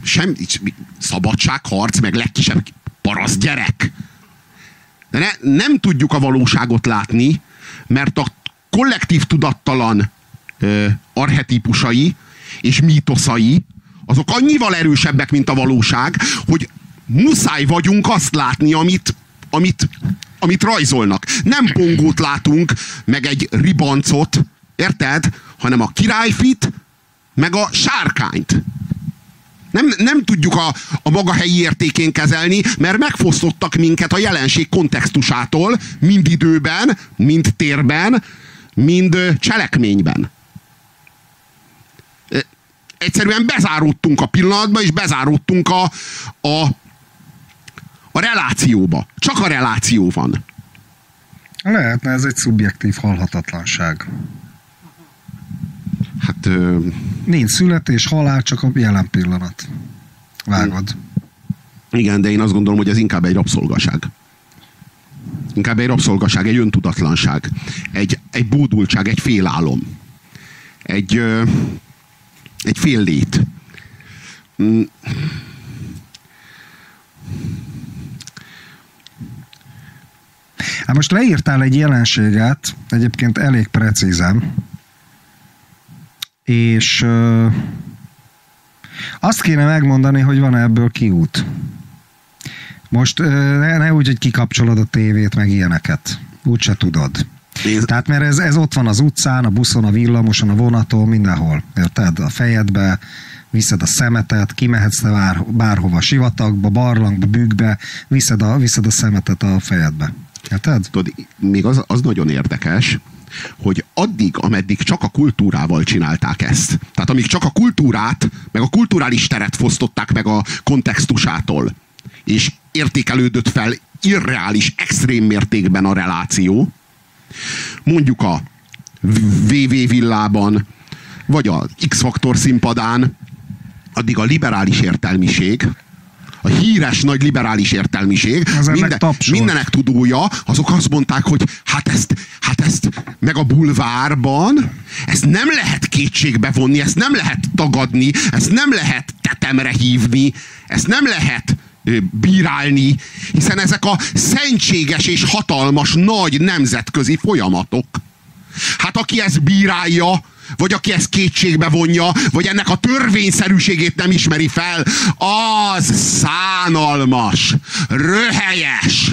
szabadságharc, meg legkisebb paraszt gyerek. De nem tudjuk a valóságot látni, mert a kollektív tudattalan archetípusai és mítoszai, azok annyival erősebbek, mint a valóság, hogy muszáj vagyunk azt látni, amit rajzolnak. Nem pongót látunk, meg egy ribancot, érted? Hanem a királyfit, meg a sárkányt. Nem tudjuk a maga helyi értékén kezelni, mert megfosztottak minket a jelenség kontextusától, mind időben, mind térben, mind cselekményben. Egyszerűen bezáródtunk a pillanatba, és bezáródtunk a relációba. Csak a reláció van. Lehetne ez egy szubjektív halhatatlanság. Hát... Nincs születés, halál, csak a jelen pillanat. Vágod. Igen, de én azt gondolom, hogy ez inkább egy rabszolgaság. Inkább egy rabszolgaság, egy öntudatlanság. Egy bódultság, egy félálom. Egy féllét. Hát most leírtál egy jelenséget, egyébként elég precízen, és azt kéne megmondani, hogy van ebből kiút. Most ne úgy, hogy kikapcsolod a tévét, meg ilyeneket. Úgyse tudod. Tehát mert ez ott van az utcán, a buszon, a villamoson, a vonaton, mindenhol. Érted? A fejedbe, viszed a szemetet, kimehetsz te bárhova, sivatagba, barlangba, bükkbe, viszed a szemetet a fejedbe. Érted? Tudod, még az nagyon érdekes, hogy addig, ameddig csak a kultúrával csinálták ezt, tehát amíg csak a kultúrát, meg a kulturális teret fosztották meg a kontextusától, és értékelődött fel irreális, extrém mértékben a reláció, mondjuk a VV villában, vagy a X-faktor színpadán, addig a liberális értelmiség, a híres nagy liberális értelmiség, mindenek tudója, azok azt mondták, hogy hát ezt meg a bulvárban, ezt nem lehet kétségbe vonni, ezt nem lehet tagadni, ezt nem lehet tetemre hívni, ezt nem lehet bírálni, hiszen ezek a szentséges és hatalmas nagy nemzetközi folyamatok. Hát aki ezt bírálja, vagy aki ezt kétségbe vonja, vagy ennek a törvényszerűségét nem ismeri fel, az szánalmas, röhelyes.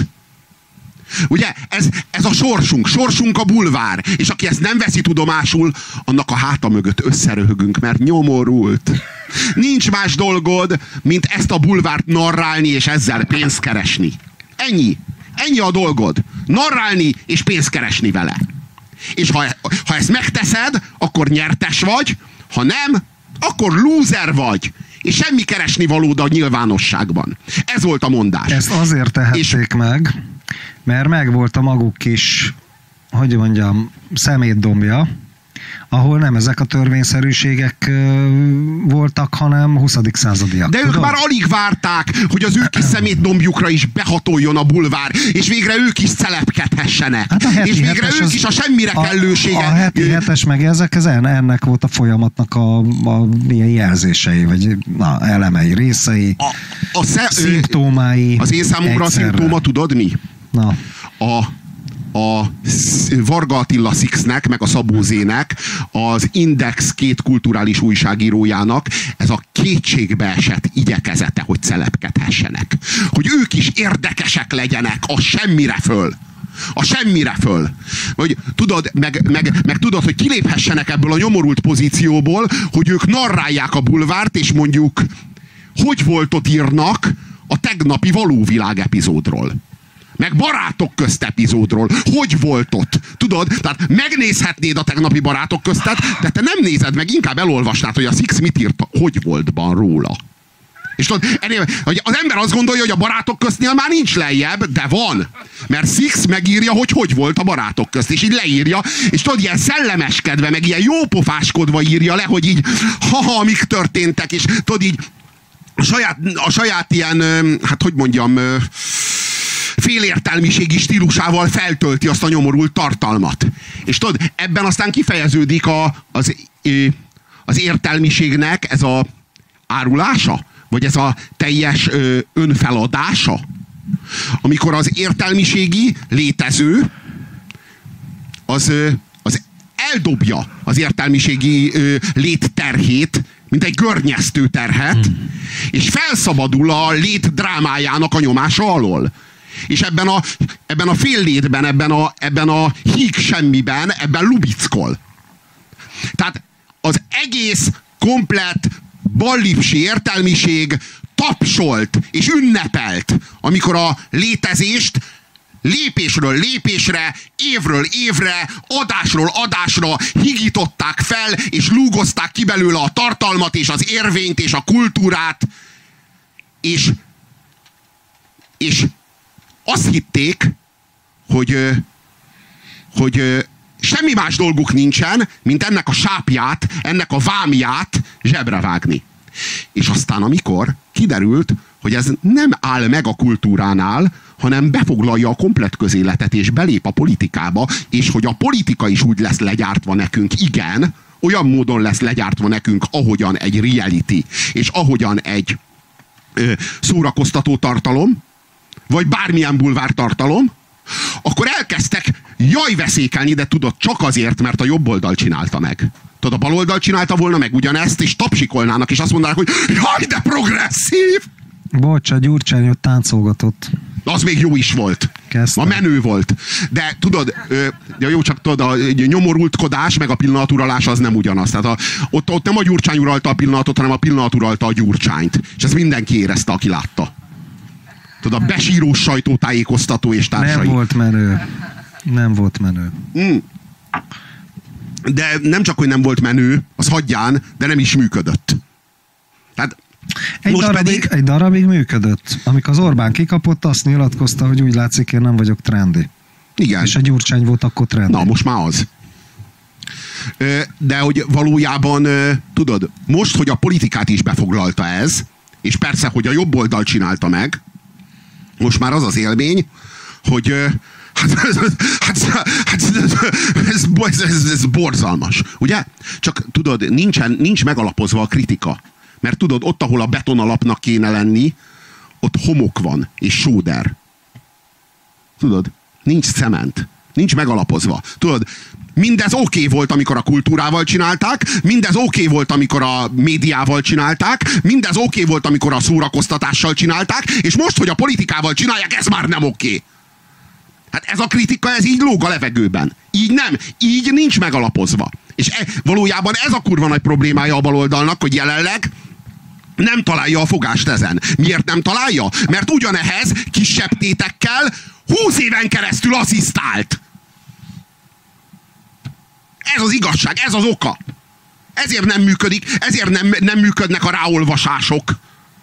Ugye, ez a sorsunk a bulvár, és aki ezt nem veszi tudomásul, annak a háta mögött összeröhögünk, mert nyomorult. Nincs más dolgod, mint ezt a bulvárt narrálni, és ezzel pénzt keresni. Ennyi a dolgod. Narrálni, és pénzt keresni vele. És ha ezt megteszed, akkor nyertes vagy, ha nem, akkor lúzer vagy. És semmi keresni valód a nyilvánosságban. Ez volt a mondás. Ezt azért tehették meg, mert megvolt a maguk kis, hogy mondjam, szemétdombja, ahol nem ezek a törvényszerűségek voltak, hanem 20. századiak. De ők már alig várták, hogy az ő kis szemétdombjukra is behatoljon a bulvár, és végre ők is szelepkedhessenek. Hát és végre ők is a semmire kellőséget. A heti hetes meg ennek volt a folyamatnak a ilyen jelzései, vagy elemei, részei, szimptómái. Az én számomra a szimptóma tudod mi? Na. A Varga Attila Sixnek, meg a Szabó Zének, az Index két kulturális újságírójának ez a kétségbe esett igyekezete, hogy szelepkedhessenek. Hogy ők is érdekesek legyenek a semmire föl. A semmire föl. Vagy tudod, meg tudod, hogy kiléphessenek ebből a nyomorult pozícióból, hogy ők narrálják a bulvárt, és mondjuk, hogy volt ott írnak a tegnapi Valóvilág epizódról. Meg Barátok közt epizódról. Hogy volt ott? Tudod? Tehát megnézhetnéd a tegnapi Barátok köztet, de te nem nézed meg, inkább elolvasnád, hogy a Six mit írt, hogy voltban róla. És tudod, az ember azt gondolja, hogy a Barátok köztnél már nincs lejjebb, de van. Mert Six megírja, hogy volt a Barátok közt, és így leírja, és tudod, ilyen szellemeskedve, meg ilyen jópofáskodva írja le, hogy így mik történtek, és tudod, így a saját ilyen, hát hogy mondjam, félértelmiségi stílusával feltölti azt a nyomorult tartalmat. És tudod, ebben aztán kifejeződik az értelmiségnek ez a árulása, vagy ez a teljes önfeladása, amikor az értelmiségi létező az eldobja az értelmiségi létterhét, mint egy görnyeztő terhet, és felszabadul a lét drámájának a nyomása alól. És ebben a fél létben, ebben a híg semmiben, ebben lubickol. Tehát az egész komplett ballipsi értelmiség tapsolt és ünnepelt, amikor a létezést lépésről lépésre, évről évre, adásról adásra higították fel, és lúgozták ki belőle a tartalmat, és az érvényt, és a kultúrát, és azt hitték, hogy semmi más dolguk nincsen, mint ennek a sápját, ennek a vámját zsebre vágni. És aztán amikor kiderült, hogy ez nem áll meg a kultúránál, hanem befoglalja a komplett közéletet, és belép a politikába, és hogy a politika is úgy lesz legyártva nekünk, igen, olyan módon lesz legyártva nekünk, ahogyan egy reality, és ahogyan egy szórakoztató tartalom, vagy bármilyen bulvár tartalom, akkor elkezdtek veszékelni, de tudod, csak azért, mert a jobb oldal csinálta meg. Tudod, a bal oldal csinálta volna meg ugyanezt, és tapsikolnának, és azt mondanák, hogy jaj, de progresszív! Bocs, a Gyurcsány ott táncolgatott. Az még jó is volt. Kezdtem. A menő volt. De tudod, jó, csak tudod, a nyomorultkodás meg a pillanaturalás az nem ugyanaz. Tehát ott nem a Gyurcsány uralta a pillanatot, hanem a pillanat uralta a Gyurcsányt. És ezt mindenki érezte, aki látta. Tudod, a besírós sajtótájékoztató és társai. Nem volt menő. Nem volt menő. De nem csak, hogy nem volt menő, az hagyján, de nem is működött. Tehát egy darabig működött. Amikor az Orbán kikapott, azt nyilatkozta, hogy úgy látszik, én nem vagyok trendi. Igen. És a Gyurcsány volt akkor trendi. Na, most már az. De hogy valójában, tudod, most, hogy a politikát is befoglalta ez, és persze, hogy a jobb oldal csinálta meg, most már az az élmény, hogy ez borzalmas, ugye? Csak tudod, nincs megalapozva a kritika. Mert tudod, ott, ahol a betonalapnak kéne lenni, ott homok van, és sóder. Tudod, nincs cement, nincs megalapozva. Tudod, mindez oké volt, amikor a kultúrával csinálták, mindez oké volt, amikor a médiával csinálták, mindez oké volt, amikor a szórakoztatással csinálták, és most, hogy a politikával csinálják, ez már nem oké. Hát ez a kritika, ez így lóg a levegőben. Így nem, így nincs megalapozva. És valójában ez a kurva nagy problémája a baloldalnak, hogy jelenleg nem találja a fogást ezen. Miért nem találja? Mert ugyanehhez kisebb tétekkel 20 éven keresztül asszisztált. Ez az igazság, ez az oka. Ezért nem működik, ezért nem működnek a ráolvasások.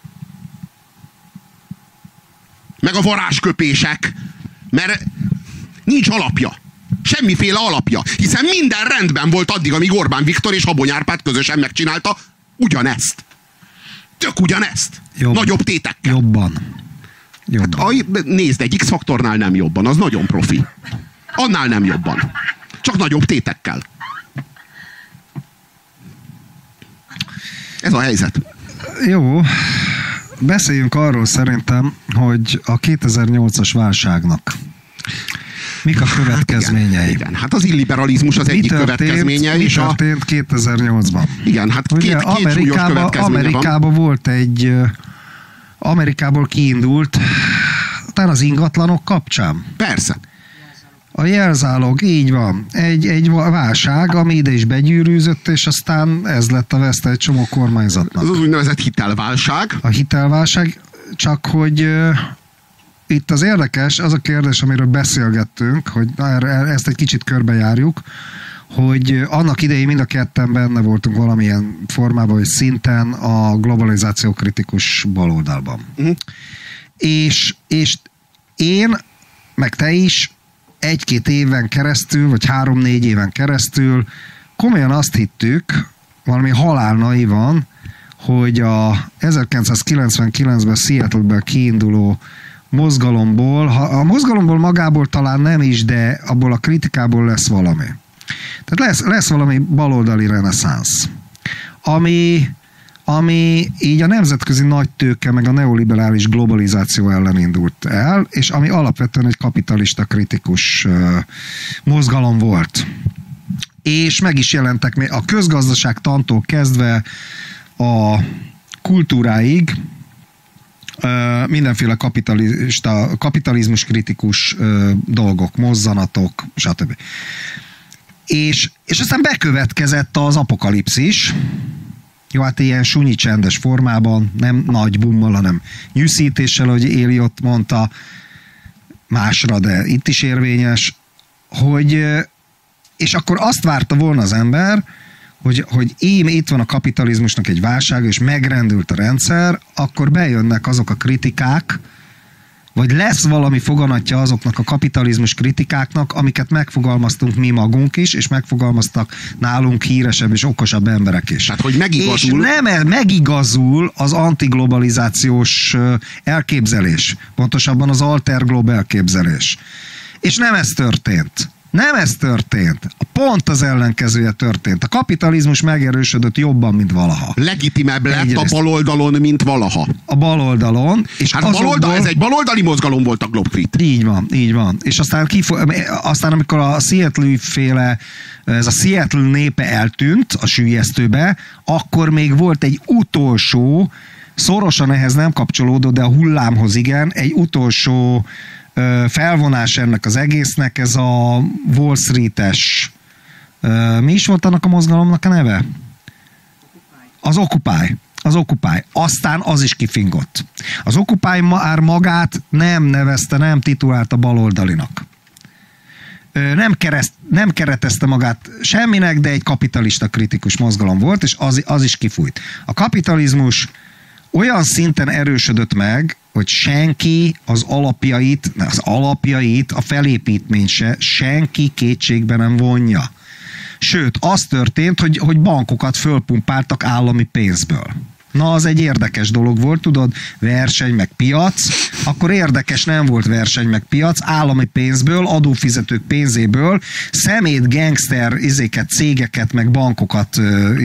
Meg a varázsköpések. Mert nincs alapja. Semmiféle alapja. Hiszen minden rendben volt addig, amíg Orbán Viktor és Habony Árpád közösen megcsinálta ugyanezt. Tök ugyanezt. Nagyobb tétekkel. Jobban. Hát, nézd, egy X-faktornál nem jobban. Az nagyon profi. Annál nem jobban. Csak nagyobb tétekkel. Ez a helyzet. Jó. Beszéljünk arról szerintem, hogy a 2008-as válságnak mik a következményei. Igen. Hát az illiberalizmus az egyik következménye. Mi történt 2008-ban? Igen, hát két súlyos következménye Amerikában volt egy... Amerikából kiindult, talán az ingatlanok kapcsán. Persze. A jelzálog, így van. Egy válság, ami ide is begyűrűzött, és aztán ez lett a veszte egy csomó kormányzatnak. Az úgynevezett hitelválság. A hitelválság, csak hogy itt az érdekes, az a kérdés, amiről beszélgettünk, hogy ezt egy kicsit körbejárjuk, hogy annak idején mind a ketten benne voltunk valamilyen formában, vagy szinten a globalizáció kritikus baloldalban. És én, meg te is 1-2 éven keresztül, vagy 3-4 éven keresztül komolyan azt hittük, valami halálnaivan, hogy a 1999-ben Seattle-ben kiinduló mozgalomból, a mozgalomból magából talán nem is, de abból a kritikából lesz valami. Tehát lesz valami baloldali reneszánsz, ami ami így a nemzetközi nagytőke meg a neoliberális globalizáció ellen indult el, és ami alapvetően egy kapitalista kritikus mozgalom volt. És meg is jelentek a közgazdaságtantól kezdve a kultúráig mindenféle kapitalizmus kritikus dolgok, mozzanatok, stb. És aztán bekövetkezett az apokalipszis, jó, hát ilyen sunyi csendes formában, nem nagy bummal, hanem nyűszítéssel, ahogy Eliot mondta, másra, de itt is érvényes, hogy és akkor azt várta volna az ember, hogy itt van a kapitalizmusnak egy válság, és megrendült a rendszer, akkor bejönnek azok a kritikák, vagy lesz valami foganatja azoknak a kapitalizmus kritikáknak, amiket megfogalmaztunk mi magunk is, és megfogalmaztak nálunk híresebb és okosabb emberek is. Tehát, hogy megigazul. És megigazul az antiglobalizációs elképzelés, pontosabban az alterglob elképzelés. És nem ez történt. Nem ez történt. Pont az ellenkezője történt. A kapitalizmus megerősödött jobban, mint valaha. Legitimebb lett a baloldalon, mint valaha. A baloldalon. És hát ez egy baloldali mozgalom volt a Globkrit. Így van, így van. És aztán amikor a ez a Seattle népe eltűnt a süllyesztőbe, akkor még volt egy utolsó, szorosan ehhez nem kapcsolódó, de a hullámhoz igen, egy utolsó felvonás ennek az egésznek, ez a Wall Street-es mi is volt annak a mozgalomnak a neve? Az Occupy. Aztán az is kifingott. Az Occupy már magát nem nevezte, nem titulálta baloldalinak. Nem keretezte magát semminek, de egy kapitalista kritikus mozgalom volt, és az is kifújt. A kapitalizmus olyan szinten erősödött meg, hogy senki az alapjait, a felépítményt senki kétségbe nem vonja. Sőt, az történt, hogy bankokat fölpumpáltak állami pénzből. Na, az egy érdekes dolog volt, tudod, verseny meg piac, akkor érdekes nem volt verseny meg piac, állami pénzből, adófizetők pénzéből, szemét, gangster, cégeket, meg bankokat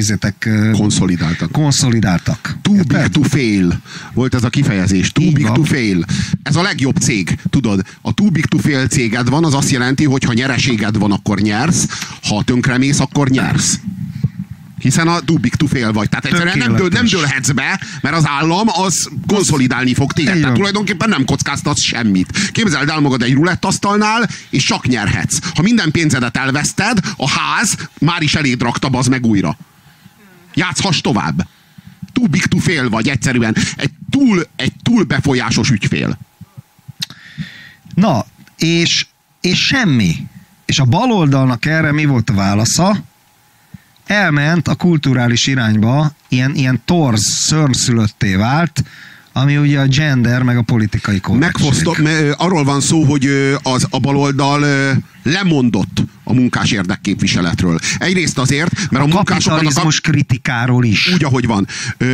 konszolidáltak. Too big to fail. Volt ez a kifejezés. Too big to fail. Ez a legjobb cég, tudod. A too big to fail céged van, az azt jelenti, hogy ha nyereséged van, akkor nyersz, ha tönkremész, akkor nyersz. Hiszen a too big to fail vagy. Tehát egyszerűen nem dőlhetsz be, mert az állam az konszolidálni fog téged. Tehát tulajdonképpen nem kockáztatsz semmit. Képzeld el magad egy rulettasztalnál, és csak nyerhetsz. Ha minden pénzedet elveszted, a ház már is eléd rakta, bazd meg újra. Játszhass tovább. Too big to fail vagy egyszerűen. Egy túl befolyásos ügyfél. Na, és semmi. És a baloldalnak erre mi volt a válasza? Elment a kulturális irányba, ilyen torz, szörnyszülötté vált, ami ugye a gender, meg a politikai korrektség. Arról van szó, hogy a baloldal lemondott a munkás érdekképviseletről. Egyrészt azért, mert a kapitalizmus kritikáról is. Úgy, ahogy van.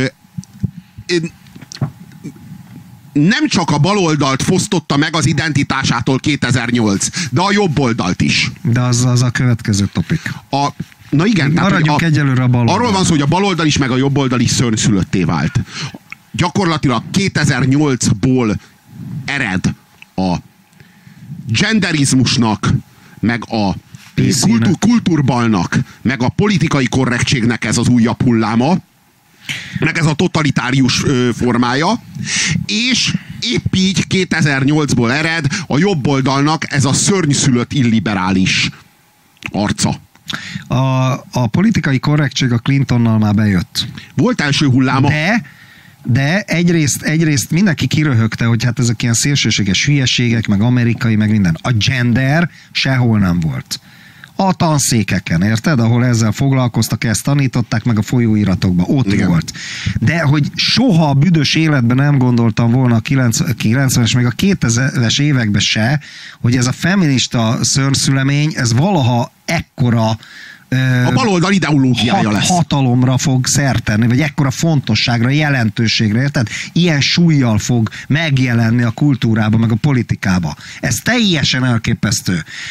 Nem csak a baloldalt fosztotta meg az identitásától 2008, de a jobboldalt is. De az a következő topik. Na igen, maradjunk egyelőre a baloldal. Arról van szó, hogy a baloldal is, meg a jobboldal is szörnyszülötté vált. Gyakorlatilag 2008-ból ered a genderizmusnak, meg a kultúrbalnak, meg a politikai korrektségnek ez az újabb hulláma, meg ez a totalitárius formája, és épp így 2008-ból ered a jobboldalnak ez a szörnyszülött illiberális arca. A politikai korrektség a Clintonnal már bejött. Volt első hulláma. De egyrészt mindenki kiröhögte, hogy hát ezek ilyen szélsőséges hülyeségek, meg amerikai, meg minden. A gender sehol nem volt. A tanszékeken, érted? Ahol ezzel foglalkoztak, ezt tanították, meg a folyóiratokban. Ott igen. Volt. De hogy soha a büdös életben nem gondoltam volna a 90-es, meg a 2000-es években se, hogy ez a feminista szörnyszülemény, ez valaha ekkora a baloldal ideológiája lesz. Hatalomra fog szert tenni, vagy ekkora fontosságra, jelentőségre, érted? Ilyen súllyal fog megjelenni a kultúrába, meg a politikába. Ez teljesen elképesztő.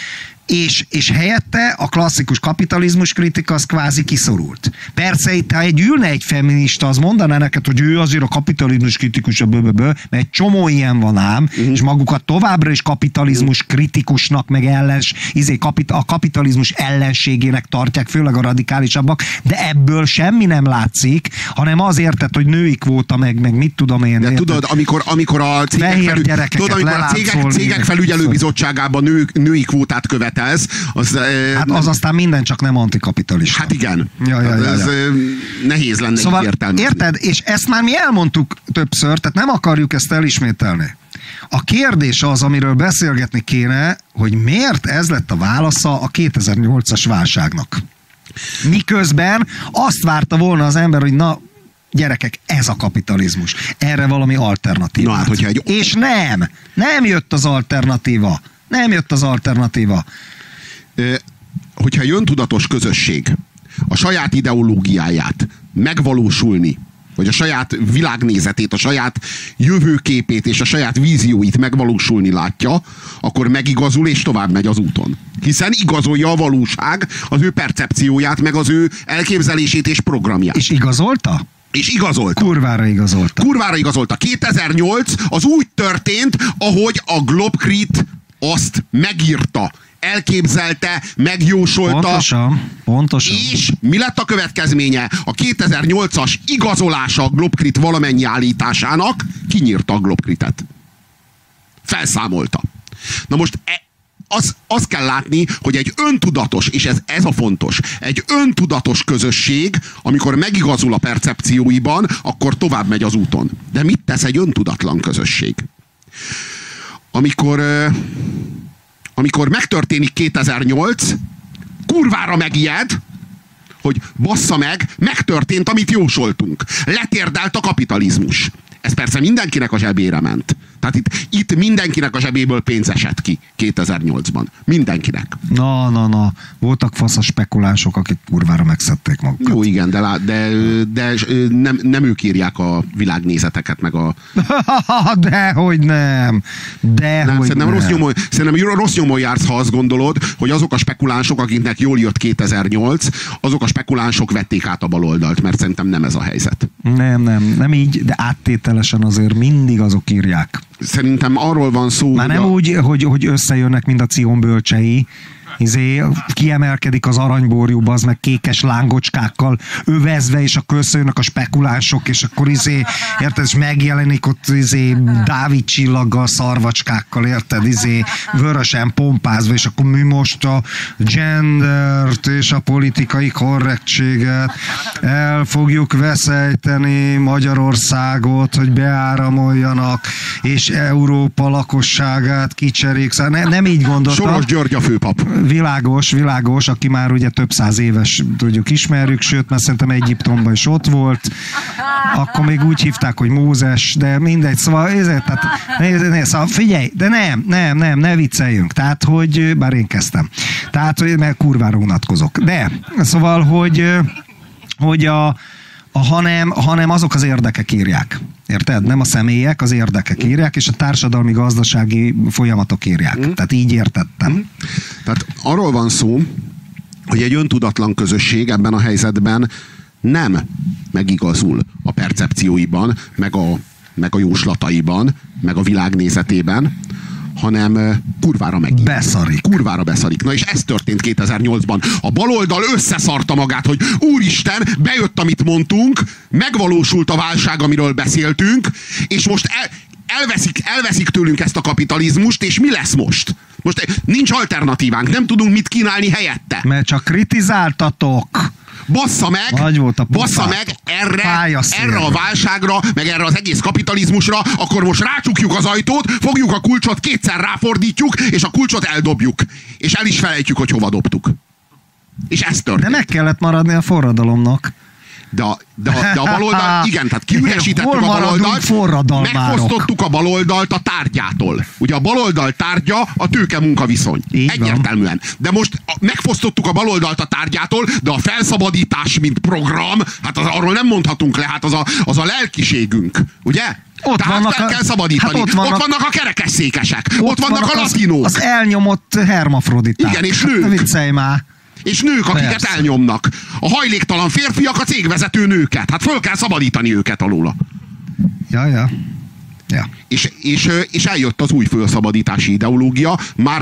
és helyette a klasszikus kapitalizmus kritika az kvázi kiszorult. Persze itt, ha ülne egy feminista, az mondaná neked, hogy ő azért a kapitalizmus kritikus, mert egy csomó ilyen van ám, és magukat továbbra is kapitalizmus kritikusnak, meg a kapitalizmus ellenségének tartják, főleg a radikálisabbak, de ebből semmi nem látszik, hanem az érted, hogy női kvóta, meg mit tudom én. De tudod, amikor a cégek felügyelőbizottságában női kvótát követelsz, az aztán minden csak nem antikapitalista. Hát igen. Ez nehéz lenne szóval, így értelmezni. Érted? És ezt már mi elmondtuk többször, tehát nem akarjuk ezt elismételni. A kérdés az, amiről beszélgetni kéne, hogy miért ez lett a válasza a 2008-as válságnak. Miközben azt várta volna az ember, hogy na, gyerekek, ez a kapitalizmus. Erre valami alternatíva. Na, hát, és nem jött az alternatíva. Hogyha egy öntudatos közösség a saját ideológiáját megvalósulni, vagy a saját világnézetét, a saját jövőképét és a saját vízióit megvalósulni látja, akkor megigazul és tovább megy az úton. Hiszen igazolja a valóság az ő percepcióját, meg az ő elképzelését és programját. És igazolta? És igazolta. Kurvára igazolta. 2008 az úgy történt, ahogy a Globkrit azt megírta, elképzelte, megjósolta. Pontosan. És mi lett a következménye? A 2008-as igazolása a Globkrit valamennyi állításának kinyírta a Globkritet. Felszámolta. Na most azt kell látni, hogy egy öntudatos, és ez a fontos, egy öntudatos közösség, amikor megigazul a percepcióiban, akkor tovább megy az úton. De mit tesz egy öntudatlan közösség? Amikor megtörténik 2008, kurvára megijed, hogy bassza meg, megtörtént, amit jósoltunk. Letérdelt a kapitalizmus. Ez persze mindenkinek a zsebére ment. Tehát itt mindenkinek a zsebéből pénz esett ki 2008-ban. Mindenkinek. Na. Voltak fasz a spekulánsok, akik kurvára megszedték magukat. Jó, igen, de nem ők írják a világnézeteket, meg a... Dehogy nem. Szerintem rossz nyomon jársz, ha azt gondolod, hogy azok a spekulánsok, akiknek jól jött 2008, azok a spekulánsok vették át a baloldalt, mert szerintem nem ez a helyzet. Nem így, de áttételesen azért mindig azok írják. Szerintem arról van szó, már nem úgy, hogy összejönnek, mint a Cion bölcsei, kiemelkedik az aranyborjúba, az meg kékes lángocskákkal övezve, és akkor összejönnek a spekulánsok, és akkor érted, és megjelenik ott Dávid csillaggal, szarvacskákkal, érted, vörösen pompázva, és akkor mi most a gendert és a politikai korrektséget el fogjuk veszejteni Magyarországot, hogy beáramoljanak, és Európa lakosságát kicserék. Szóval nem így gondoltam. Soros György a főpap. Világos, aki már ugye több száz éves, tudjuk, ismerjük, sőt, mert szerintem Egyiptomban is ott volt, akkor még úgy hívták, hogy Mózes, de mindegy, szóval, szóval figyelj, de nem, ne vicceljünk, tehát, hogy, bár én kezdtem, tehát, hogy mert kurvára unatkozok, de, szóval, hogy hanem azok az érdekek írják. Érted? Nem a személyek, az érdekek írják, és a társadalmi-gazdasági folyamatok írják. Tehát így értettem. Tehát arról van szó, hogy egy öntudatlan közösség ebben a helyzetben nem megigazul a percepcióiban, meg a jóslataiban, meg a világnézetében, hanem kurvára megint. Kurvára beszarik. Na és ez történt 2008-ban. A baloldal összeszarta magát, hogy úristen, bejött, amit mondtunk, megvalósult a válság, amiről beszéltünk, és most elveszik tőlünk ezt a kapitalizmust, és mi lesz most? Most nincs alternatívánk, nem tudunk mit kínálni helyette. Mert csak kritizáltatok. Bassza meg erre a válságra, meg erre az egész kapitalizmusra, akkor most rácsukjuk az ajtót, fogjuk a kulcsot, kétszer ráfordítjuk, és a kulcsot eldobjuk. És el is felejtjük, hogy hova dobtuk. És ez történt. De meg kellett maradni a forradalomnak. De a baloldal, igen, tehát kiüresítettük a baloldalt, megfosztottuk a baloldalt a tárgyától. Ugye a baloldal tárgya a tőke-munkaviszony. Egyértelműen. De most megfosztottuk a baloldalt a tárgyától, de a felszabadítás, mint program, hát arról nem mondhatunk le, hát az a lelkiségünk. Ugye? Tehát kell szabadítani. Hát ott vannak a kerekesszékesek. Ott vannak a latinók. Az elnyomott hermafroditák. Igen, és nők. Ne viccelj már. És nők, akiket persze elnyomnak. A hajléktalan férfiak, a cégvezető nőket. Hát föl kell szabadítani őket alóla. Ja. És eljött az új fölszabadítási ideológia.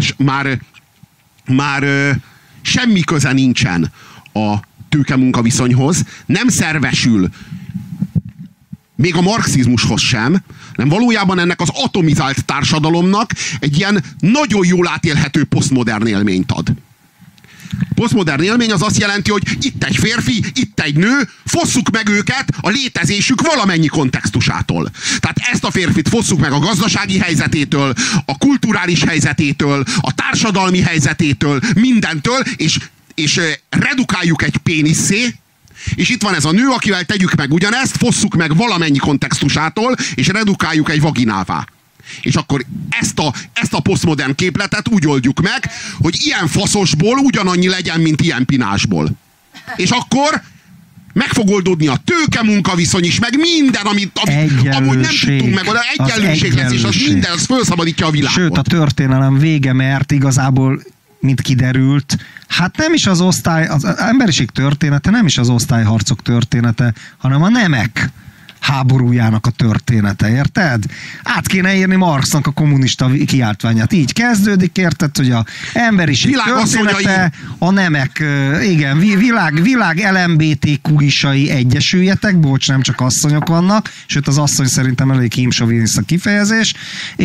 Már semmi köze nincsen a tőke-munkaviszonyhoz. Nem szervesül még a marxizmushoz sem, nem valójában ennek az atomizált társadalomnak egy ilyen nagyon jól átélhető posztmodern élményt ad. Posztmodern élmény az azt jelenti, hogy itt egy férfi, itt egy nő, fosszuk meg őket a létezésük valamennyi kontextusától. Tehát ezt a férfit fosszuk meg a gazdasági helyzetétől, a kulturális helyzetétől, a társadalmi helyzetétől, mindentől, és redukáljuk egy pénisszé, és itt van ez a nő, akivel tegyük meg ugyanezt, fosszuk meg valamennyi kontextusától, és redukáljuk egy vaginává. És akkor ezt a posztmodern képletet úgy oldjuk meg, hogy ilyen faszosból ugyanannyi legyen, mint ilyen pinásból. És akkor meg fog oldódni a tőke-munkaviszony is, meg minden, amit amúgy nem tudtunk meg, egyenlőség lesz, és az minden, az felszabadítja a világot. Sőt, a történelem vége, mert igazából, mint kiderült, hát nem is az emberiség története, nem is az osztályharcok története, hanem a nemek háborújának a története, érted? Át kéne írni Marxnak a kommunista kiáltványát. Így kezdődik, érted, hogy a emberiség története, a nemek, igen, világ LMBTQ-isai egyesüljetek, bocs, nem csak asszonyok vannak, sőt az asszony szerintem elég hímsoviniszta kifejezés,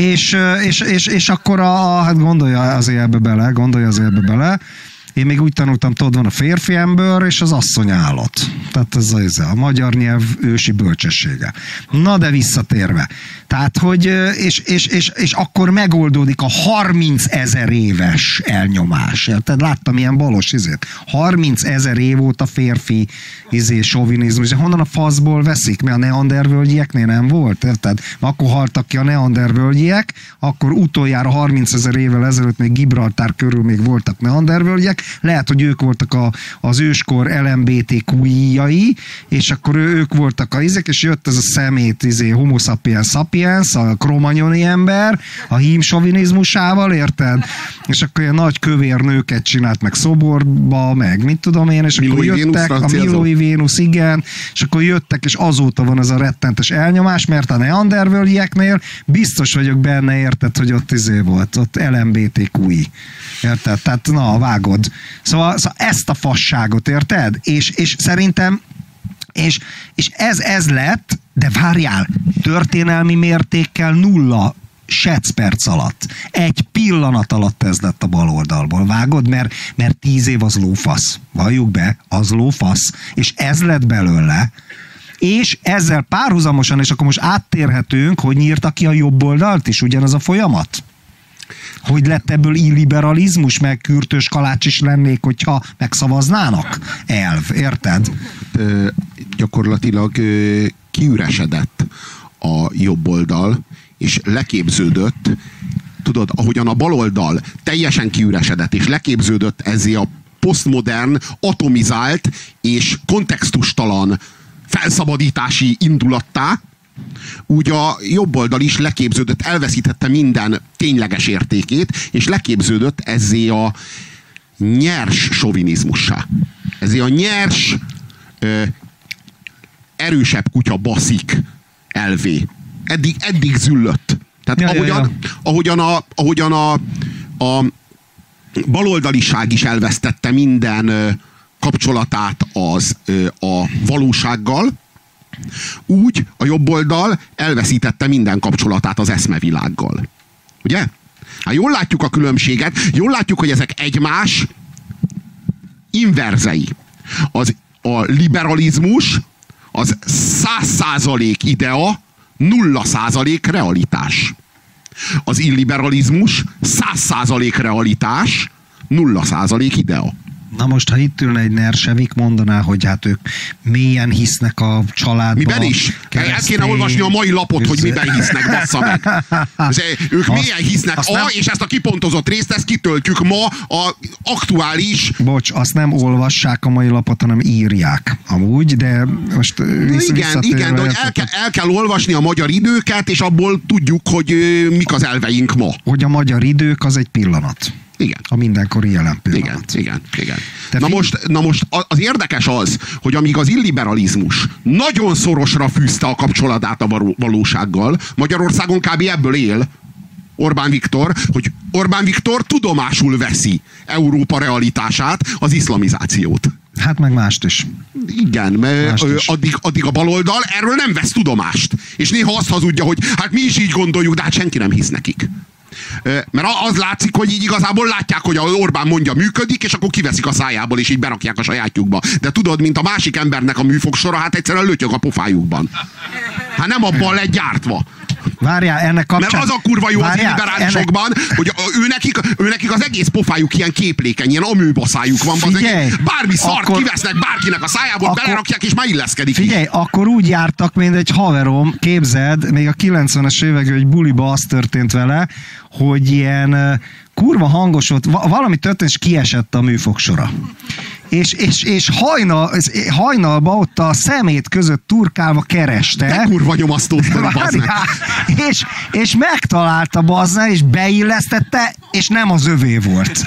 és akkor hát gondolja azért ebbe bele. Én még úgy tanultam, tudod, van a férfi ember és az asszony állat. Tehát ez a magyar nyelv ősi bölcsessége. Na de visszatérve. Tehát, hogy és akkor megoldódik a 30 000 éves elnyomás. Érted? Láttam ilyen balos 30 000 év óta férfi sovinizmus. Honnan a faszból veszik? Mert a neandervölgyieknél nem volt, érted? Akkor haltak ki a neandervölgyiek, akkor utoljára 30 000 évvel ezelőtt még Gibraltár körül még voltak neandervölgyiek. Lehet, hogy ők voltak az őskor LMBTQ-jai, és akkor ők voltak és jött ez a szemét homo sapiens sapiens, a kromagnoni ember, a hímsovinizmusával, érted? És akkor ilyen nagy kövér nőket csinált meg szoborba, meg mit tudom én, és akkor jöttek, a Milói Vénusz, igen, és akkor jöttek, és azóta van ez a rettentes elnyomás, mert a neandervölgyieknél biztos vagyok benne, érted, hogy ott volt, ott LMBTQ-i. Érted? Tehát na, vágod. Szóval ezt a fasságot, érted? És szerintem és ez lett, de várjál, történelmi mértékkel 0 perc alatt. Egy pillanat alatt ez lett a baloldalból. Vágod? Mert 10 év az lófasz. Valljuk be, az lófasz. És ez lett belőle. És ezzel párhuzamosan, és akkor most áttérhetünk, hogy nyírta ki a jobb oldalt is ugyanaz a folyamat? Hogy lett ebből illiberalizmus, meg Kürtös Kalács is lennék, hogyha megszavaznának? Elv, érted? Gyakorlatilag kiüresedett a jobb oldal, és leképződött, tudod, ahogyan a baloldal teljesen kiüresedett, és leképződött ezzé a posztmodern, atomizált és kontextustalan felszabadítási indulattá, úgy a jobb oldal is leképződött, elveszítette minden tényleges értékét, és leképződött ezzé a nyers sovinizmussá. Ezzé a nyers, erősebb kutya baszik elvé. Eddig züllött. Tehát ahogyan a baloldaliság is elvesztette minden kapcsolatát a valósággal, úgy a jobb oldal elveszítette minden kapcsolatát az eszmevilággal. Ugye? Hát jól látjuk a különbséget, jól látjuk, hogy ezek egymás inverzei. A liberalizmus az 100% idea, 0% realitás. Az illiberalizmus 100% realitás, 0% idea. Na most, ha itt ülne egy Nersevik, mondaná, hogy hát ők mélyen hisznek a családba. Miben is? El kéne olvasni a mai lapot, hogy miben hisznek, bassza meg. Ők mélyen hisznek, és ezt a kipontozott részt, ezt kitöltjük ma a aktuális... Bocs, azt nem olvassák a mai lapot, hanem írják amúgy, de most igen, de hogy el kell olvasni a Magyar Időket, és abból tudjuk, hogy mik az elveink ma. Hogy a Magyar Idők az egy pillanat. Igen. A mindenkori jelen pillanat. Igen. Na most az érdekes az, hogy amíg az illiberalizmus nagyon szorosra fűzte a kapcsolatát a valósággal, Magyarországon kb. Ebből él Orbán Viktor, hogy Orbán Viktor tudomásul veszi Európa realitását, az iszlamizációt. Hát meg mást is. Igen, mert addig a baloldal erről nem vesz tudomást. És néha azt hazudja, hogy hát mi is így gondoljuk, de hát senki nem hisz nekik. Mert az látszik, hogy így igazából látják, hogy Orbán mondja működik, és akkor kiveszik a szájából, és így berakják a sajátjukba. De tudod, mint a másik embernek a műfogsora, hát egyszerűen lötyög a pofájukban. Hát nem abban lett gyártva. Várjál, ennek kapcsán... Mert az a kurva jó az liberálisokban, hogy őnekik az egész pofájuk ilyen képlékeny, ilyen amőbaszájuk van. Figyelj, bármi szart kivesznek bárkinek a szájából, belerakják, és már illeszkedik. Figyelj, akkor úgy jártak, mint egy haverom, képzeld, még a 90-es években egy buliba az történt vele, hogy ilyen kurva hangos volt, valami történt, és kiesett a műfogsora. És hajnalba ott a szemét között turkálva kereste. De kurva nyomasztó sztori, és megtalálta bazna, és beillesztette, és nem az övé volt.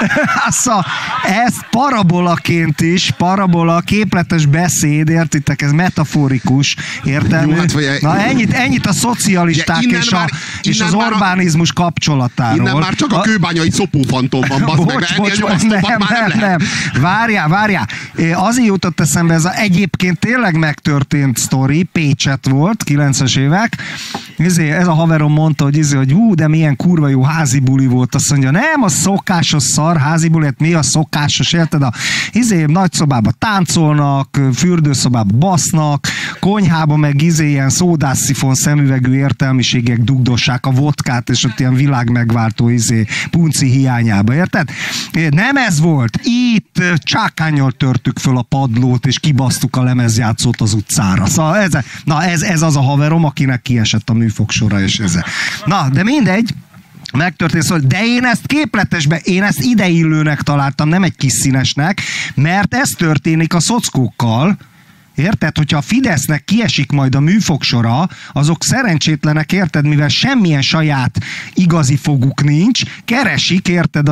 Ez parabolaként is, parabola, képletes beszéd, értitek, ez metaforikus értelmű. Na ennyit a szocialisták és az Orbánizmus kapcsolatáról. Innen már csak a kőbányai szopófantom van, bazd meg. Nem. Várjál. Azért jutott eszembe ez egyébként tényleg megtörtént sztori, Pécset volt, 90-es évek. Ez a haverom mondta, hogy hú, de milyen kurva jó házi buli volt. Azt mondja, nem, a szokásos szar házi buli, hát mi a szokásos, érted? Nagy szobában táncolnak, fürdőszobában basznak, konyhában meg ilyen szódásszifon szemüvegű értelmiségek dugdossák a vodkát, és ott ilyen világmegváltó punci hiányába, érted? Nem ez volt. Itt csákánnyal törtük föl a padlót, és kibasztuk a lemezjátszót az utcára. Szóval ez az a haverom, akinek kiesett a műfogsora, és ez. Na, de mindegy, megtörtént, szóval, de én ezt képletesben, én ezt ideillőnek találtam, nem egy kis színesnek, mert ez történik a szockókkal. Érted? Hogyha a Fidesznek kiesik majd a műfogsora, azok szerencsétlenek, érted, mivel semmilyen saját igazi foguk nincs, keresik, érted,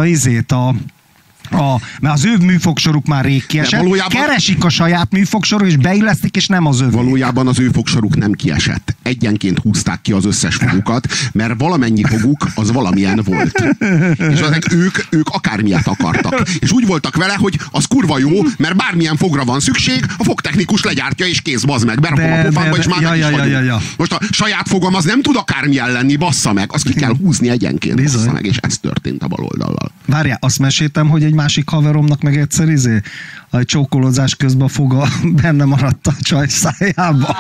mert az ő műfogsoruk már rég kiesett, keresik a saját műfogsoruk, és beillesztik, és nem az övé. Valójában az ő fogsoruk nem kiesett. Egyenként húzták ki az összes fogukat, mert valamennyi foguk az valamilyen volt. És ők akármilyet akartak. És úgy voltak vele, hogy az kurva jó, mert bármilyen fogra van szükség, a fogtechnikus legyártja, és kész, bazd meg, berakom a pofámba, és már meg is vagyunk. Most a saját fogam az nem tud akármilyen lenni, bassza meg. Azt ki kell húzni egyenként, bassza meg, és ez történt a baloldallal. Várjál, azt meséltem, hogy egy másik haveromnak meg egyszer a csókolózás közben a foga benne maradt a csaj szájába.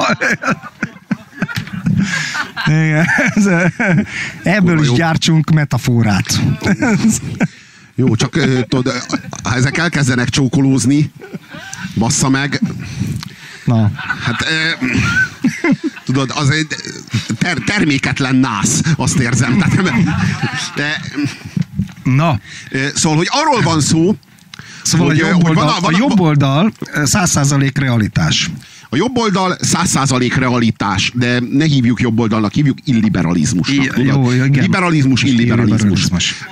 Igen. Ebből is gyártsunk metaforát. Jó, csak tudod, ha ezek elkezdenek csókolózni, bassza meg. Na. Hát tudod, az egy terméketlen nász, azt érzem. Na. Szóval, hogy arról van szó, szóval a jobb oldal 100% realitás. A jobb oldal 100% realitás, de ne hívjuk jobb oldalnak, hívjuk illiberalizmusnak. Liberalizmus, illiberalizmus.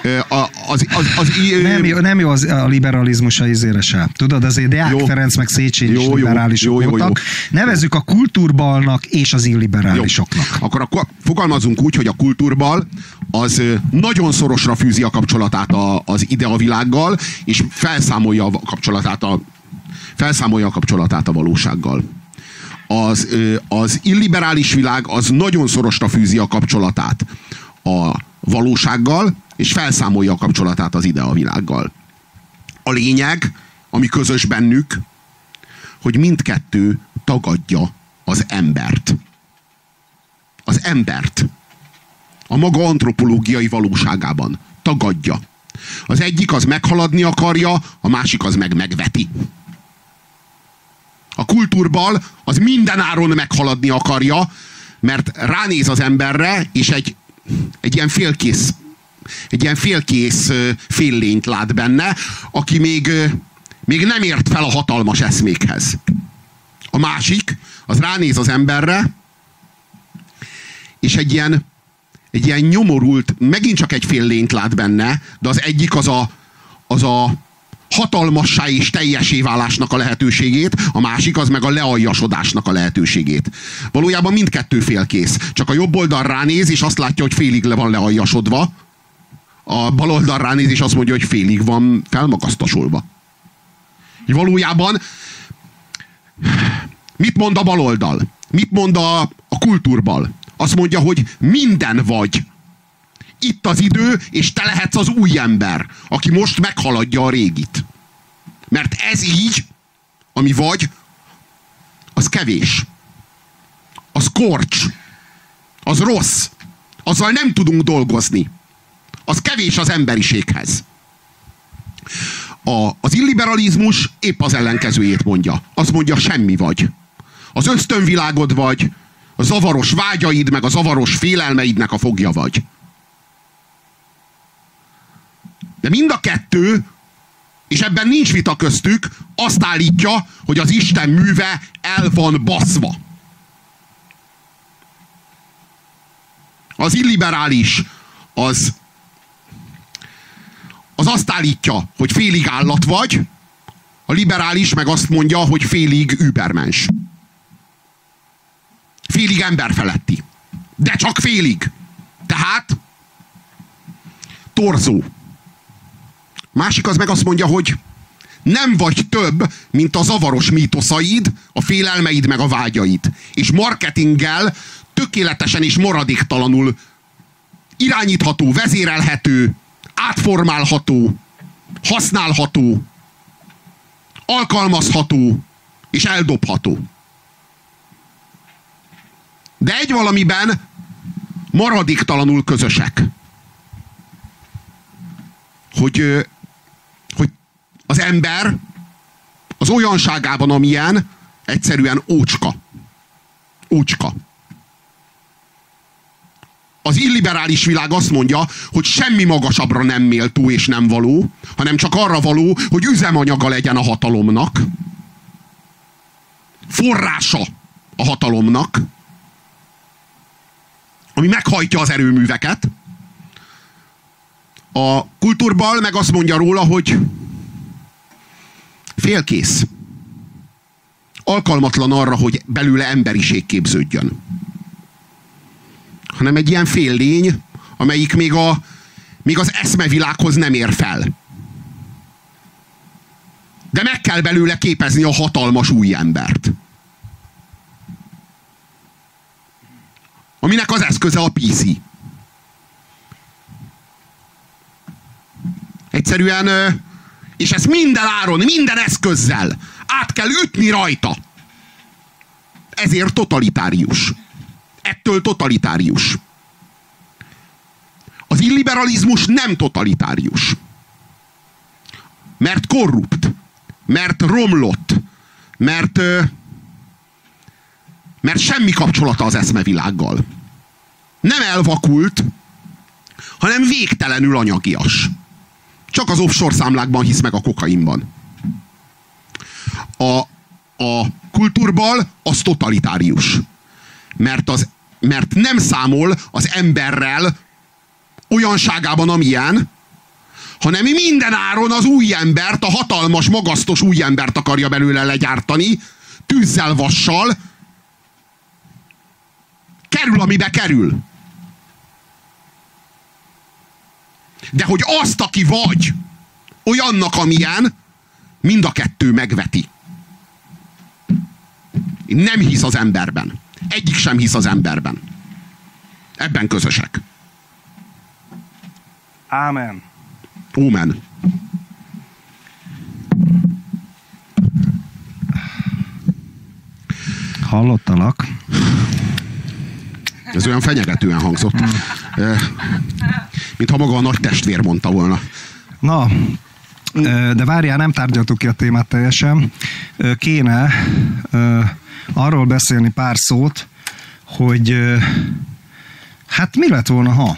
Nem jó a liberalizmus a izére se. Tudod, azért Deák Ferenc meg Széchenyi is liberálisok voltak. Nevezzük a kultúrbalnak és az illiberálisoknak. Akkor fogalmazunk úgy, hogy a kultúrbal az nagyon szorosra fűzi a kapcsolatát az ideavilággal, és felszámolja a kapcsolatát a valósággal. Az illiberális világ az nagyon szorosra fűzi a kapcsolatát a valósággal, és felszámolja a kapcsolatát az ideavilággal. A lényeg, ami közös bennük, hogy mindkettő tagadja az embert. Az embert. A maga antropológiai valóságában tagadja. Az egyik az meghaladni akarja, a másik az meg megveti. A kultúrbal az minden áron meghaladni akarja, mert ránéz az emberre, és egy ilyen félkész féllényt lát benne, aki még nem ért fel a hatalmas eszmékhez. A másik, az ránéz az emberre, és egy ilyen nyomorult, megint csak egy féllényt lát benne, de az egyik az a hatalmassá és teljessé válásnak a lehetőségét, a másik az meg a lealjasodásnak a lehetőségét. Valójában mindkettő félkész. Csak a jobb oldal ránéz, és azt látja, hogy félig le van lealjasodva. A bal oldal ránéz, és azt mondja, hogy félig van felmagasztasolva. Valójában mit mond a bal oldal? Mit mond a kultúrbal? Azt mondja, hogy minden vagy. Itt az idő, és te lehetsz az új ember, aki most meghaladja a régit. Mert ez így, ami vagy, az kevés. Az korcs. Az rossz. Azzal nem tudunk dolgozni. Az kevés az emberiséghez. Az illiberalizmus épp az ellenkezőjét mondja. Azt mondja, semmi vagy. Az ösztönvilágod vagy, a zavaros vágyaid, meg a zavaros félelmeidnek a fogja vagy. De mind a kettő, és ebben nincs vita köztük, azt állítja, hogy az Isten műve el van baszva. Az illiberális az azt állítja, hogy félig állat vagy, a liberális meg azt mondja, hogy félig übermens. Félig emberfeletti. De csak félig. Tehát torzó. Másik az meg azt mondja, hogy nem vagy több, mint a zavaros mítoszaid, a félelmeid meg a vágyaid. És marketinggel tökéletesen és maradéktalanul irányítható, vezérelhető, átformálható, használható, alkalmazható és eldobható. De egy valamiben maradéktalanul közösek. Hogy az ember az olyanságában, amilyen, egyszerűen ócska. Ócska. Az illiberális világ azt mondja, hogy semmi magasabbra nem méltó és nem való, hanem csak arra való, hogy üzemanyaga legyen a hatalomnak. Forrása a hatalomnak, ami meghajtja az erőműveket. A kultúrbal meg azt mondja róla, hogy félkész. Alkalmatlan arra, hogy belőle emberiség képződjön. Hanem egy ilyen féllény, amelyik még az eszmevilághoz nem ér fel. De meg kell belőle képezni a hatalmas új embert. Aminek az eszköze a PC. Egyszerűen, és ezt minden áron, minden eszközzel át kell ütni rajta. Ezért totalitárius. Ettől totalitárius. Az illiberalizmus nem totalitárius. Mert korrupt. Mert romlott. Mert semmi kapcsolata az eszmevilággal. Nem elvakult, hanem végtelenül anyagias. Csak az offshore számlákban hisz meg a kokainban. A kultúrbal az totalitárius. Mert nem számol az emberrel olyanságában, amilyen, hanem minden áron az új embert, a hatalmas, magasztos új embert akarja belőle legyártani, tűzzel, vassal, kerül, amibe kerül. De hogy azt, aki vagy, olyannak, amilyen, mind a kettő megveti. Nem hisz az emberben. Egyik sem hisz az emberben. Ebben közösek. Ámen. Ómen. Hallottalak. Ez olyan fenyegetően hangzott. Mintha maga a nagy testvér mondta volna. Na, de várjál, nem tárgyaltuk ki a témát teljesen. Kéne arról beszélni pár szót, hogy hát mi lett volna, ha?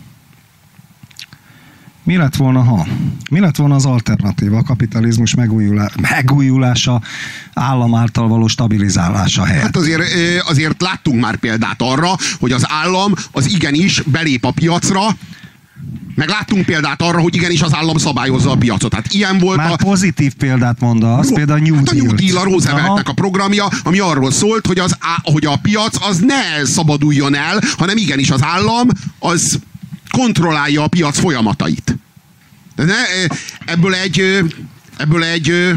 Mi lett volna, ha? Mi lett volna az alternatíva, a kapitalizmus megújulása, állam által való stabilizálása helyett? Hát azért láttunk már példát arra, hogy az állam az igenis belép a piacra, meg láttunk példát arra, hogy igenis az állam szabályozza a piacot. Hát ilyen volt már pozitív példát mondasz, például a New Deal. A New Deal, a Rooseveltnek a programja, ami arról szólt, hogy a piac az ne szabaduljon el, hanem igenis az állam az kontrollálja a piac folyamatait. Ebből egy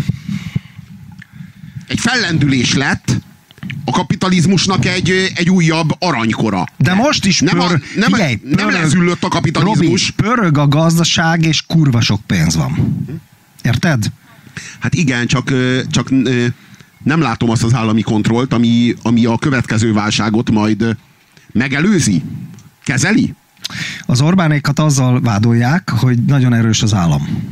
fellendülés lett a kapitalizmusnak egy újabb aranykora. De most is nem lezüllött a kapitalizmus. Robi, pörög a gazdaság, és kurva sok pénz van. Érted? Hát igen, csak nem látom azt az állami kontrollt, ami a következő válságot majd megelőzi, kezeli. Az Orbánékat azzal vádolják, hogy nagyon erős az állam.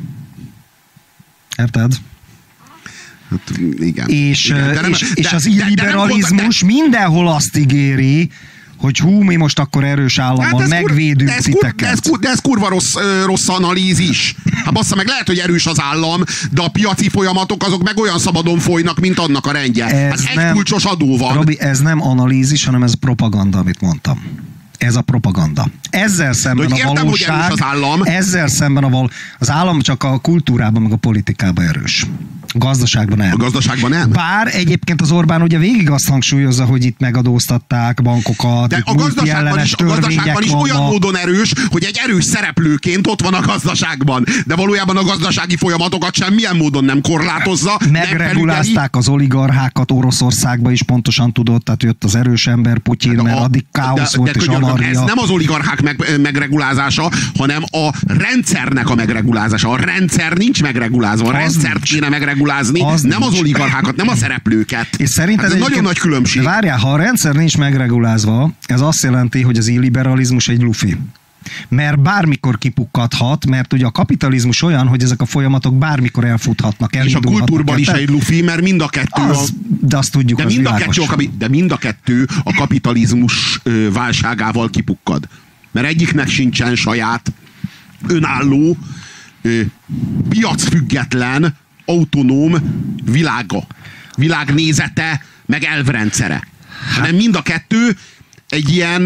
Érted? Hát, igen. És az illiberalizmus mindenhol azt ígéri, hogy mi most akkor erős állammal megvédünk titeket. De ez kurva rossz analízis. Hát bassza meg, lehet, hogy erős az állam, de a piaci folyamatok azok meg olyan szabadon folynak, mint annak a rendje. Hát egy kulcsos adó van. Robi, ez nem analízis, hanem ez propaganda, amit mondtam. Ez a propaganda. Ezzel szemben a valóság, ezzel szemben az állam csak a kultúrában, meg a politikában erős. A gazdaságban nem. A gazdaságban nem? Bár egyébként az Orbán ugye végig azt hangsúlyozza, hogy itt megadóztatták bankokat, de a gazdaságban is olyan módon erős, hogy egy erős szereplőként ott van a gazdaságban. De valójában a gazdasági folyamatokat semmilyen módon nem korlátozza. Megregulázták az oligarchákat Oroszországban is, pontosan tudott, tehát jött az erős ember, Putyin, mert addig káosz volt és anarchia. Ez nem az oligarchák megregulázása, hanem a rendszernek a megregulázása. A rendszer nincs megregulázva. A rendszert kéne megregulázni, nem az oligarchákat, nem a szereplőket. És szerinted ez nagyon nagy különbség. Várjál, ha a rendszer nincs megregulázva, ez azt jelenti, hogy az illiberalizmus egy lufi. Mert bármikor kipukkadhat, mert ugye a kapitalizmus olyan, hogy ezek a folyamatok bármikor elfuthatnak, elindulhatnak. És a kultúrban is egy lufi, mert mind a kettő... De azt tudjuk, de az mind a kettő a kapitalizmus válságával kipukkad. Mert egyiknek sincsen saját, önálló, piacfüggetlen, autonóm világa, világnézete, meg elvrendszere. Hanem mind a kettő egy ilyen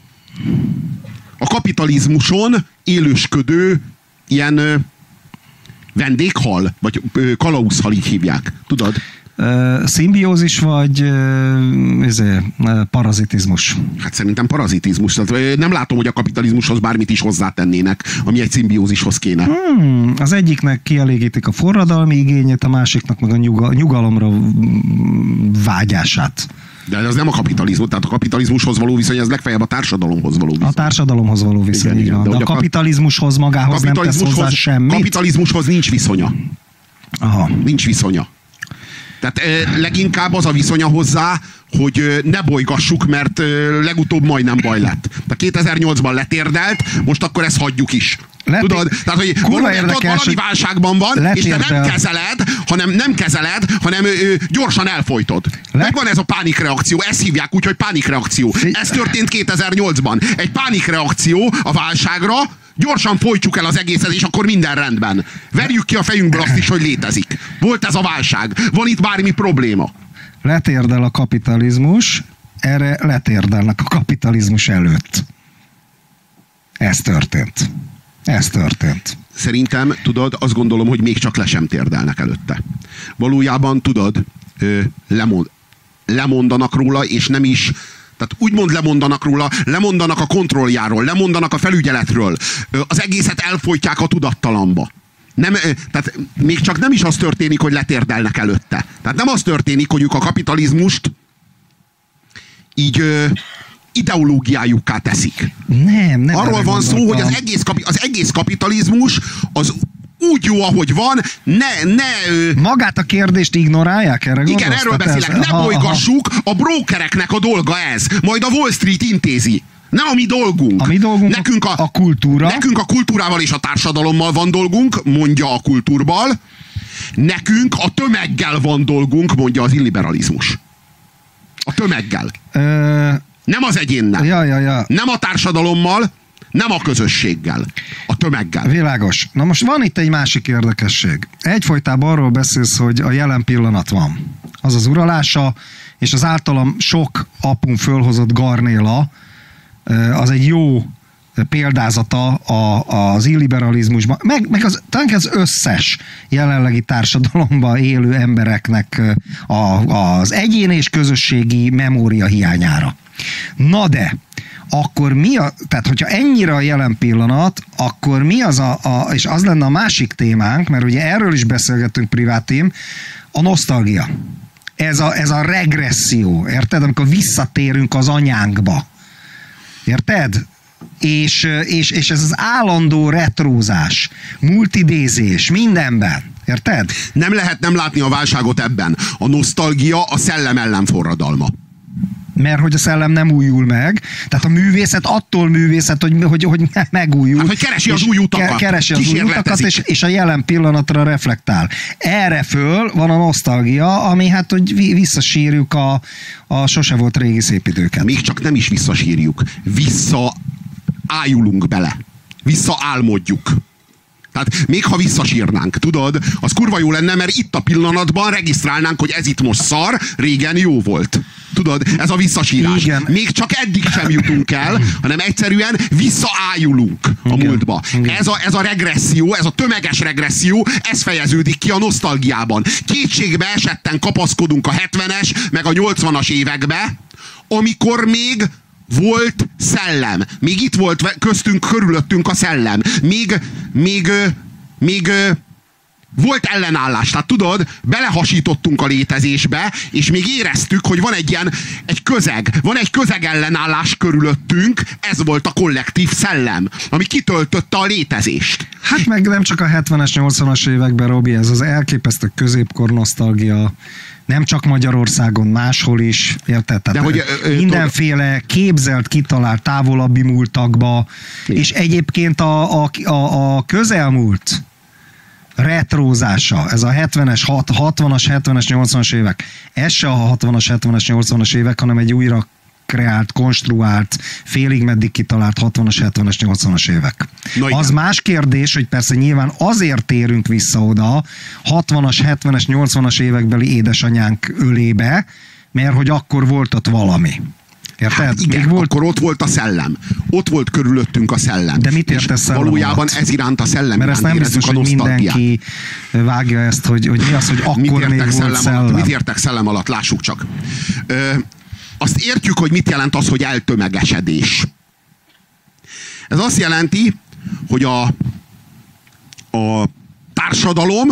a kapitalizmuson élősködő ilyen vendéghal, vagy kalauzhal, így hívják. Tudod? Szimbiózis vagy parazitizmus? Hát szerintem parazitizmus. Tehát nem látom, hogy a kapitalizmushoz bármit is hozzátennének, ami egy szimbiózishoz kéne. Az egyiknek kielégítik a forradalmi igényét, a másiknak meg a nyugalomra vágyását. De ez nem a kapitalizmus, tehát a kapitalizmushoz való viszony, ez legfeljebb a társadalomhoz való viszony. A társadalomhoz való viszony, igen. De a kapitalizmushoz magához nem tesz hozzá semmit. Kapitalizmushoz nincs viszonya. Aha. Nincs viszonya. Tehát leginkább az a viszonya hozzá, hogy ne bolygassuk, mert legutóbb majdnem baj lett. Tehát 2008-ban letérdelt, most akkor ezt hagyjuk is. Tudod? Tehát, hogy valami válságban van, és te nem kezeled, hanem gyorsan elfojtod. Megvan ez a pánikreakció, ezt hívják úgy, hogy pánikreakció. Ez történt 2008-ban. Egy pánikreakció a válságra, gyorsan folytjuk el az egészet, és akkor minden rendben. Verjük ki a fejünkből azt is, hogy létezik. Volt ez a válság. Van itt bármi probléma. Letérdel a kapitalizmus, erre letérdelnek a kapitalizmus előtt. Ez történt. Szerintem, tudod, azt gondolom, hogy még csak le sem térdelnek előtte. Valójában, tudod, lemondanak róla, és nem is... Tehát úgymond lemondanak róla, lemondanak a kontrolljáról, lemondanak a felügyeletről. Az egészet elfojtják a tudattalanba. Tehát még csak nem is az történik, hogy letérdelnek előtte. Tehát nem az történik, hogy ők a kapitalizmust így ideológiájukká teszik. Nem. Arról van szó, hogy az egész kapitalizmus az úgy jó, ahogy van, magát a kérdést ignorálják? Igen, erről beszélek. Ne bolygassuk, a brókereknek a dolga ez. Majd a Wall Street intézi. Nem a mi dolgunk. A mi dolgunk nekünk a kultúra. Nekünk a kultúrával és a társadalommal van dolgunk, mondja a kultúrbal. Nekünk a tömeggel van dolgunk, mondja az illiberalizmus. A tömeggel. Nem az egyénnel. Ja. Nem a társadalommal, nem a közösséggel. A tömeggel. Világos. Na most van itt egy másik érdekesség. Egyfolytában arról beszélsz, hogy a jelen pillanat van. Az az uralása, és az általam sok apum fölhozott Garnéla, az egy jó példázata az illiberalizmusban, meg talán az összes jelenlegi társadalomban élő embereknek az egyén és közösségi memória hiányára. Na de, akkor tehát hogyha ennyire a jelen pillanat, akkor mi az és az lenne a másik témánk, mert ugye erről is beszélgettünk privátim, a nosztalgia. Ez a regresszió, érted? Amikor visszatérünk az anyánkba. Érted? És ez az állandó retrózás, multidézés, mindenben. Érted? Nem lehet nem látni a válságot ebben. A nosztalgia a szellem ellenforradalma. Mert hogy a szellem nem újul meg. Tehát a művészet attól művészet, hogy megújul. Hát, hogy keresi az új utakat. Keresi az új utakat, és a jelen pillanatra reflektál. Erre föl van a nosztalgia, ami hát, hogy visszasírjuk a sose volt régi szép időket. Még csak nem is visszasírjuk. Visszaájulunk bele. Visszaálmodjuk. Tehát még ha visszasírnánk, tudod, az kurva jó lenne, mert itt a pillanatban regisztrálnánk, hogy ez itt most szar, régen jó volt. Tudod, ez a visszasírás. Igen. Még csak eddig sem jutunk el, hanem egyszerűen visszaájulunk a múltba. Ez a regresszió, ez a tömeges regresszió, ez fejeződik ki a nosztalgiában. Kétségbe esetten kapaszkodunk a 70-es, meg a 80-as évekbe, amikor még volt szellem. Még itt volt köztünk, körülöttünk a szellem. Még volt ellenállás. Tehát tudod, belehasítottunk a létezésbe, és még éreztük, hogy van egy közeg. Van egy közeg ellenállás körülöttünk. Ez volt a kollektív szellem, ami kitöltötte a létezést. Hát meg nem csak a 70-es, 80-as években, Robi, ez az elképesztő középkor nosztalgia. Nem csak Magyarországon, máshol is, érted? Tehát hogy, mindenféle képzelt, kitalált távolabbi múltakba, és egyébként a közelmúlt retrózása, ez a 70-es, 60-as, 70-es, 80-as évek, ez se a 60-as, 70-es, 80-as évek, hanem egy újra kreált, konstruált, félig meddig kitalált 60-as, 70-es, 80-as évek. Az más kérdés, hogy persze nyilván azért térünk vissza oda 60-as, 70-es, 80-as évekbeli édesanyánk ölébe, mert hogy akkor volt ott valami. Érted? Hát igen, akkor ott volt a szellem. Ott volt körülöttünk a szellem. De mit értesz szellem valójában alatt? ez iránt a szellem. Mert ezt nem biztos, hogy mindenki vágja ezt, hogy mi az, hogy akkor még volt szellem. Mit értek szellem alatt? Lássuk csak. Azt értjük, hogy mit jelent az, hogy eltömegesedés. Ez azt jelenti, hogy a társadalom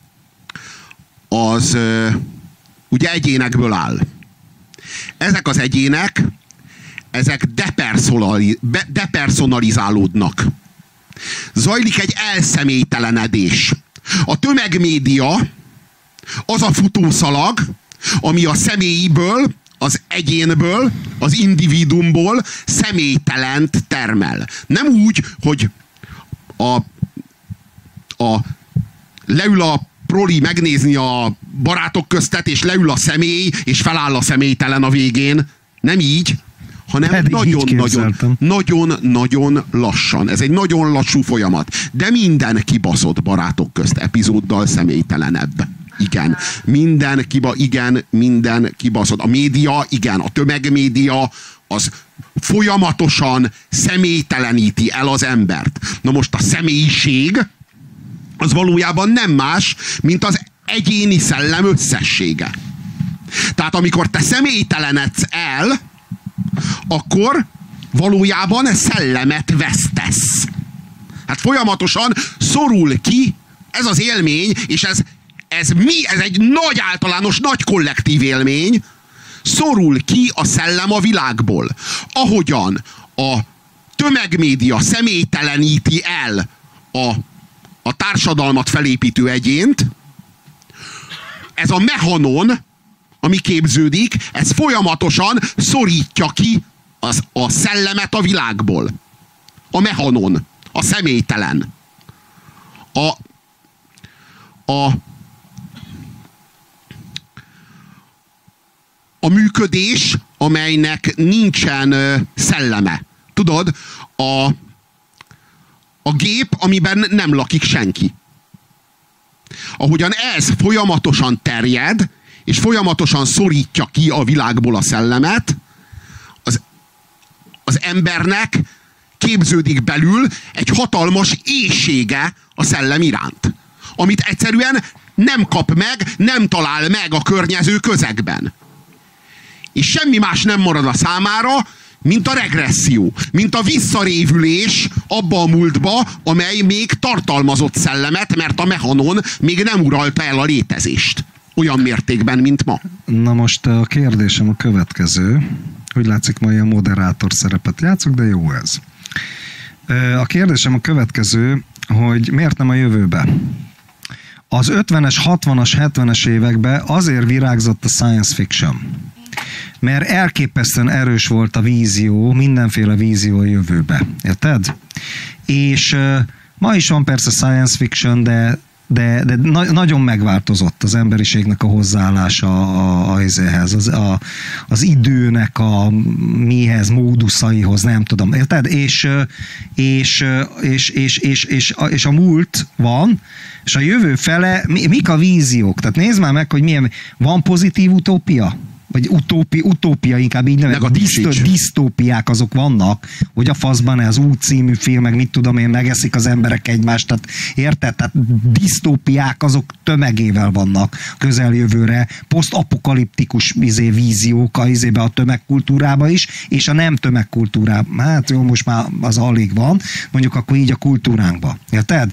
az ugye egyénekből áll. Ezek az egyének, ezek depersonalizálódnak. Zajlik egy elszemélytelenedés. A tömegmédia az a futószalag, ami a személyiből, az egyénből, az individuumból személytelent termel. Nem úgy, hogy leül a proli megnézni a barátok köztet, és leül a személy, és feláll a személytelen a végén. Nem így, hanem nagyon-nagyon lassan. Ez egy nagyon lassú folyamat. De minden kibaszott barátok közt epizóddal személytelenebb. Igen. Minden kibaszott. A média, igen, a tömegmédia, az folyamatosan személyteleníti el az embert. Na most a személyiség az valójában nem más, mint az egyéni szellem összessége. Tehát amikor te személytelenedsz el, akkor valójában szellemet vesztesz. Hát folyamatosan szorul ki ez az élmény, és ez egy nagy általános, nagy kollektív élmény, szorul ki a szellem a világból. Ahogyan a tömegmédia személyteleníti el a társadalmat felépítő egyént, ez a mechanon, ami képződik, ez folyamatosan szorítja ki a szellemet a világból. A mehanon, a személytelen. A működés, amelynek nincsen szelleme. Tudod, a gép, amiben nem lakik senki. Ahogyan ez folyamatosan terjed, és folyamatosan szorítja ki a világból a szellemet, az embernek képződik belül egy hatalmas éhsége a szellem iránt, amit egyszerűen nem kap meg, nem talál meg a környező közegben. És semmi más nem marad a számára, mint a regresszió, mint a visszarévülés abba a múltba, amely még tartalmazott szellemet, mert a mehanon még nem uralta el a létezést. Olyan mértékben, mint ma. Na most a kérdésem a következő. Úgy látszik, ma ilyen moderátor szerepet játszok, de jó ez. A kérdésem a következő, hogy miért nem a jövőbe? Az 50-es, 60-as, 70-es években azért virágzott a science fiction, mert elképesztően erős volt a vízió, mindenféle vízió a jövőbe. Érted? És ma is van persze science fiction, de nagyon megváltozott az emberiségnek a hozzáállása az időnek a mihez, móduszaihoz, nem tudom, érted? És a múlt van, és a jövő fele, mik a víziók? Tehát nézd már meg, hogy milyen, van pozitív utópia? Vagy utópia, inkább így nem, disztópiák azok vannak, hogy a faszban az Út című film, meg mit tudom én, megeszik az emberek egymást, tehát érted? Tehát disztópiák azok tömegével vannak közeljövőre, posztapokaliptikus víziók a tömegkultúrába is, és a nem tömegkultúrában. Hát jó, most már az alig van, mondjuk akkor így a kultúránkban. Érted?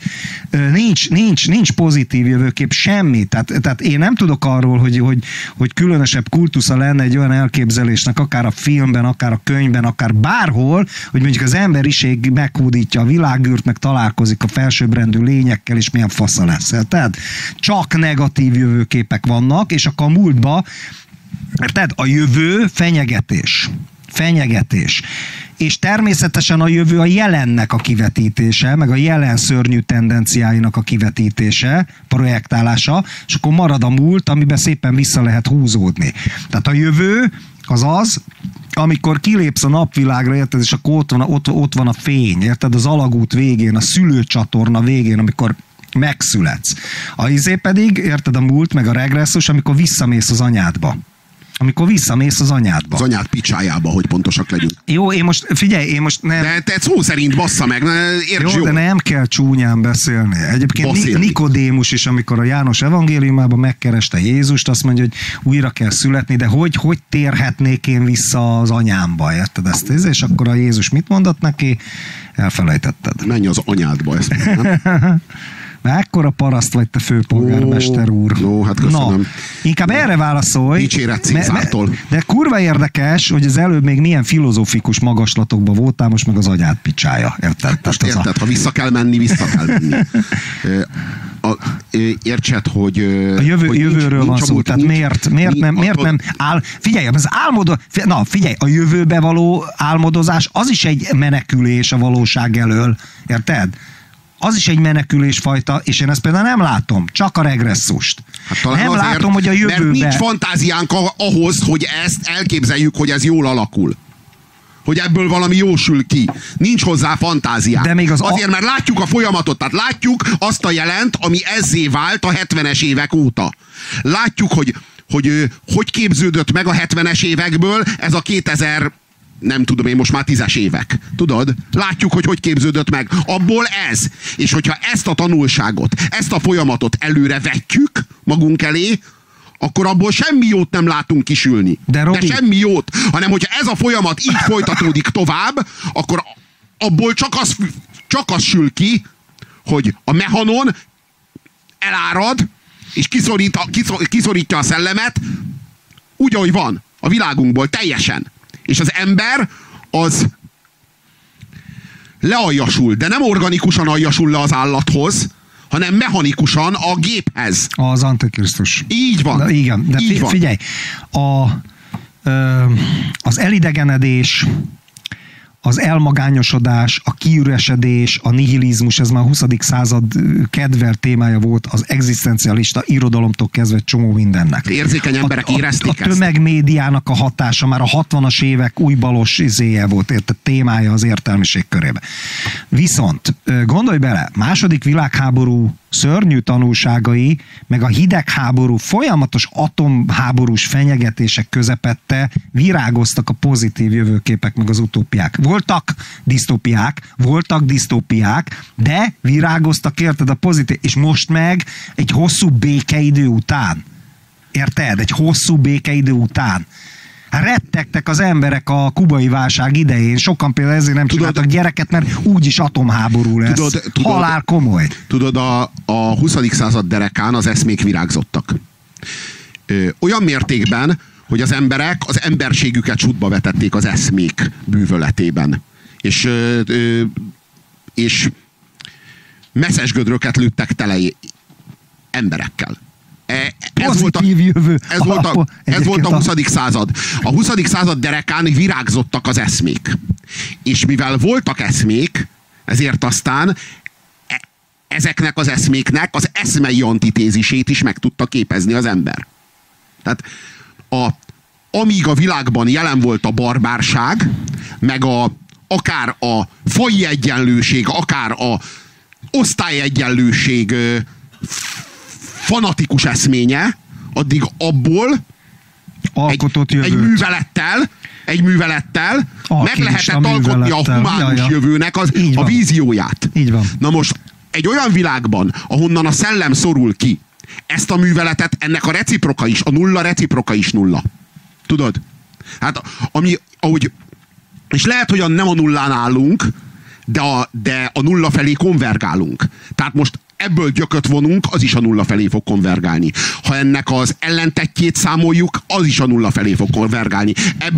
Nincs pozitív jövőkép, semmi. Tehát én nem tudok arról, hogy különösebb kultusz lenne egy olyan elképzelésnek, akár a filmben, akár a könyvben, akár bárhol, hogy mondjuk az emberiség meghódítja a világűrt, meg találkozik a felsőbbrendű lényekkel, és milyen fasza lesz. Tehát csak negatív jövőképek vannak, és akkor a múltba, tehát a jövő fenyegetés. És természetesen a jövő a jelennek a kivetítése, meg a jelen szörnyű tendenciáinak a kivetítése, projektálása, és akkor marad a múlt, amiben szépen vissza lehet húzódni. Tehát a jövő az, amikor kilépsz a napvilágra, érted, és akkor ott van a fény, érted, az alagút végén, a szülőcsatorna végén, amikor megszületsz. A izé pedig, érted, a múlt, meg a regresszus, amikor visszamész az anyádba. Amikor visszamész az anyádba. Az anyád picsájába, hogy pontosak legyünk. Jó, én most nem... De te szó szerint bassza meg, értsd jól. De nem kell csúnyán beszélni. Egyébként Nikodémus is, amikor a János evangéliumában megkereste Jézust, azt mondja, hogy újra kell születni, de hogy térhetnék én vissza az anyámba, érted ezt? És akkor a Jézus mit mondott neki? Elfelejtetted. Menj az anyádba, ezt mondom. Ekkora paraszt vagy, te főpolgármester úr. No, hát köszönöm. Na, inkább erre válaszolj. Dicséret Cézártól. De kurva érdekes, hogy az előbb még milyen filozófikus magaslatokban voltál, most meg az agyát picsája. Érted? Most érted, ha vissza kell menni, vissza kell menni. Értsed, hogy... A jövőről van szó, tehát miért nem áll... Figyelj, az álmodozás... Na, figyelj, a jövőbe való álmodozás, az is egy menekülés a valóság elől. Érted? Az is egy menekülésfajta, és én ezt például nem látom, csak a regresszust. Hát nem azért, látom, hogy a jövőben... Mert nincs fantáziánk ahhoz, hogy ezt elképzeljük, hogy ez jól alakul. Hogy ebből valami jó sül ki. Nincs hozzá fantáziánk. De még azért, mert látjuk a folyamatot, tehát látjuk azt a jelent, ami ezzé vált a 70-es évek óta. Látjuk, hogy képződött meg a 70-es évekből ez a 2000... nem tudom én, most már 10-es évek. Tudod? Látjuk, hogy képződött meg. Abból ez. És hogyha ezt a tanulságot, ezt a folyamatot előre vetjük magunk elé, akkor abból semmi jót nem látunk kisülni. De semmi jót. Hanem, hogyha ez a folyamat így folytatódik tovább, akkor abból csak az sül ki, hogy a mehanon elárad, és kiszorítja a szellemet úgy, ahogy van. A világunkból teljesen. És az ember az lealjasul, de nem organikusan aljasul le az állathoz, hanem mechanikusan a géphez. Az Antikrisztus. Így van. De igen, de figyelj, az elidegenedés, az elmagányosodás, a kiüresedés, a nihilizmus, ez már a 20. század kedvelt témája volt az egzisztencialista irodalomtól kezdve csomó mindennek. Érzékeny emberek érezték ezt. A tömegmédiának a hatása már a 60-as évek újbalos volt, érted, témája az értelmiség körébe. Viszont gondolj bele, második világháború szörnyű tanulságai, meg a hidegháború folyamatos atomháborús fenyegetések közepette virágoztak a pozitív jövőképek, meg az utópiák. Voltak disztópiák, de virágoztak, érted, a pozitív, és most meg egy hosszú békeidő után, érted? Egy hosszú békeidő után rettegtek az emberek a kubai válság idején. Sokan például ezért nem csináltak gyereket, mert úgyis atomháború lesz. Halál komoly. Tudod, a 20. század derekán az eszmék virágzottak. Olyan mértékben, hogy az emberek az emberségüket sútba vetették az eszmék bűvöletében. És messzes gödröket lőttek tele emberekkel. Ez volt a 20. század. A 20. század derekán virágzottak az eszmék. És mivel voltak eszmék, ezért aztán ezeknek az eszméknek az eszmei antitézisét is meg tudta képezni az ember. Tehát amíg a világban jelen volt a barbárság, meg akár a faji egyenlőség, akár a osztályegyenlőség fanatikus eszménye, addig abból egy művelettel meg lehetett alkotni a humánus jövőnek a vízióját. Így van. Na most egy olyan világban, ahonnan a szellem szorul ki, ezt a műveletet, ennek a reciproka is, a nulla reciproka is nulla. Tudod? Hát és lehet, hogy nem a nullán állunk, de a nulla felé konvergálunk. Tehát most ebből gyököt vonunk, az is a nulla felé fog konvergálni. Ha ennek az ellentettjét számoljuk, az is a nulla felé fog konvergálni.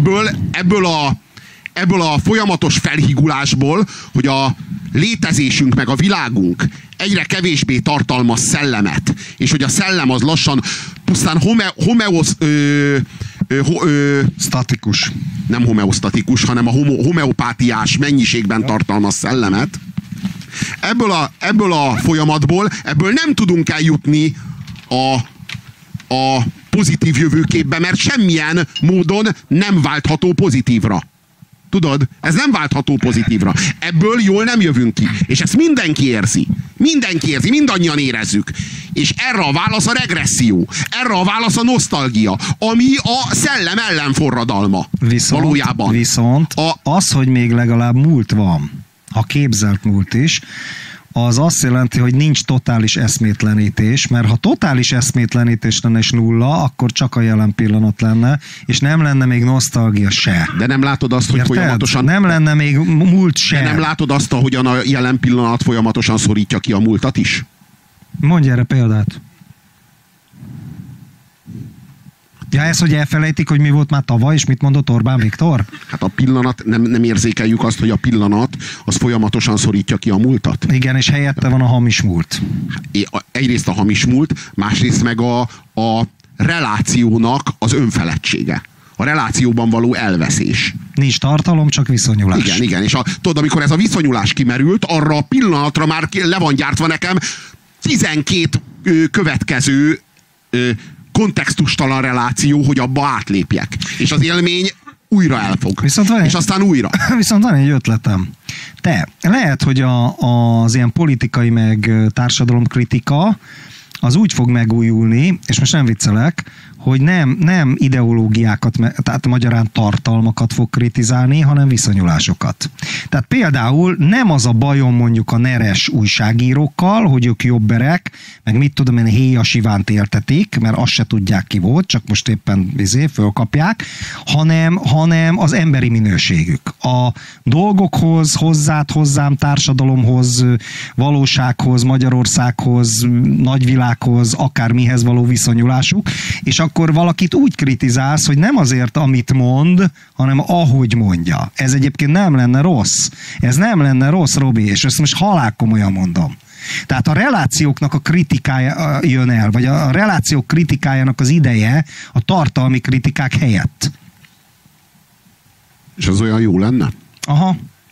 Ebből a folyamatos felhigulásból, hogy a létezésünk meg a világunk egyre kevésbé tartalmaz szellemet, és hogy a szellem az lassan pusztán statikus. Nem homeosztatikus, hanem a homeopátiás mennyiségben tartalmaz szellemet. Ebből a folyamatból, ebből nem tudunk eljutni a pozitív jövőképbe, mert semmilyen módon nem váltható pozitívra. Tudod? Ez nem váltható pozitívra. Ebből jól nem jövünk ki. És ezt mindenki érzi. Mindenki érzi, mindannyian érezzük. És erre a válasz a regresszió. Erre a válasz a nosztalgia, ami a szellem ellenforradalma. Valójában. Viszont az, hogy még legalább múlt van, ha képzelt múlt is, az azt jelenti, hogy nincs totális eszmétlenítés, mert ha totális eszmétlenítés lenne és nulla, akkor csak a jelen pillanat lenne, és nem lenne még nosztalgia se. De nem látod azt, hogy folyamatosan... Nem lenne még múlt se. De nem látod azt, ahogyan a jelen pillanat folyamatosan szorítja ki a múltat is? Mondj erre példát. Ja, ez, hogy elfelejtik, hogy mi volt már tavaly, és mit mondott Orbán Viktor? Hát a pillanat, nem érzékeljük azt, hogy a pillanat az folyamatosan szorítja ki a múltat. Igen, és helyette van a hamis múlt. Egyrészt a hamis múlt, másrészt meg a relációnak az önfeledtsége. A relációban való elveszés. Nincs tartalom, csak viszonyulás. Igen, és tudod, amikor ez a viszonyulás kimerült, arra a pillanatra már le van gyártva nekem 12 következő kontextustalan reláció, hogy abba átlépjek. És az élmény újra elfog. És aztán újra. Viszont van egy ötletem. Lehet, hogy az ilyen politikai meg társadalomkritika az úgy fog megújulni, és most nem viccelek, hogy nem ideológiákat, tehát magyarán tartalmakat fog kritizálni, hanem viszonyulásokat. Tehát például nem az a bajom mondjuk a neres újságírókkal, hogy ők jobberek, meg mit tudom én, héjas Ivánt éltetik, mert azt se tudják ki volt, csak most éppen fölkapják, hanem az emberi minőségük. A dolgokhoz, hozzám, társadalomhoz, valósághoz, Magyarországhoz, nagyvilághoz, akármihez való viszonyulásuk, és akkor valakit úgy kritizálsz, hogy nem azért, amit mond, hanem ahogy mondja. Ez egyébként nem lenne rossz. Ez nem lenne rossz, Robi, és ezt most halálkomolyan mondom. Tehát a relációknak a kritikája jön el, vagy a relációk kritikájának az ideje a tartalmi kritikák helyett. És az olyan jó lenne? Aha.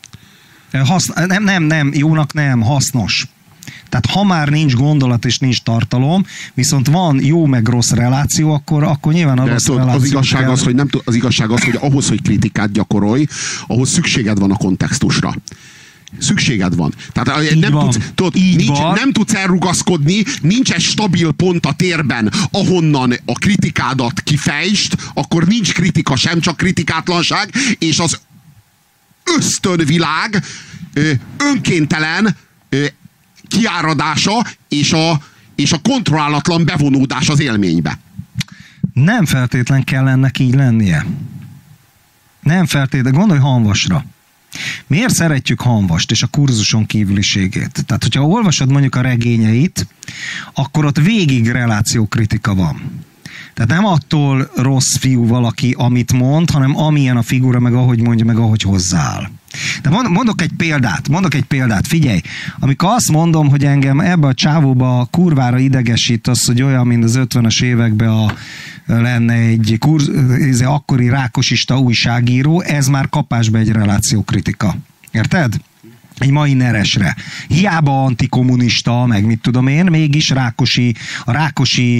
Nem, jónak nem, hasznos. Tehát ha már nincs gondolat és nincs tartalom, viszont van jó meg rossz reláció, akkor nyilván a rossz reláció. Az igazság az, hogy ahhoz, hogy kritikát gyakorolj, ahhoz szükséged van a kontextusra. Szükséged van. Tehát nem tudsz elrugaszkodni, nincs egy stabil pont a térben, ahonnan a kritikádat kifejtsd, akkor nincs kritika sem, csak kritikátlanság, és az ösztönvilág önkéntelen kiáradása és a kontrollálatlan bevonódás az élménybe. Nem feltétlen kell ennek így lennie. Nem feltétlen. Gondolj Hamvasra. Miért szeretjük Hamvast és a kurzuson kívüliségét? Tehát, hogyha olvasod mondjuk a regényeit, akkor ott végig relációkritika van. Tehát nem attól rossz fiú valaki, amit mond, hanem amilyen a figura, meg ahogy mondja, meg ahogy hozzááll. De mondok egy példát, figyelj, amikor azt mondom, hogy engem ebbe a csávóba kurvára idegesít az, hogy olyan, mint az 50-es években lenne egy akkori rákosista újságíró, ez már kapásba egy relációkritika. Érted? Egy mai Neresre. Hiába antikommunista, meg mit tudom én, mégis a Rákosi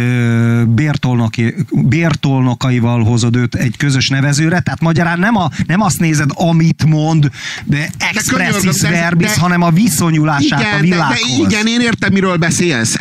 bértolnokaival hozod őt egy közös nevezőre, tehát magyarán nem azt nézed, amit mond, de expressis verbis, hanem a viszonyulását igen, a világhoz. Igen, én értem, miről beszélsz.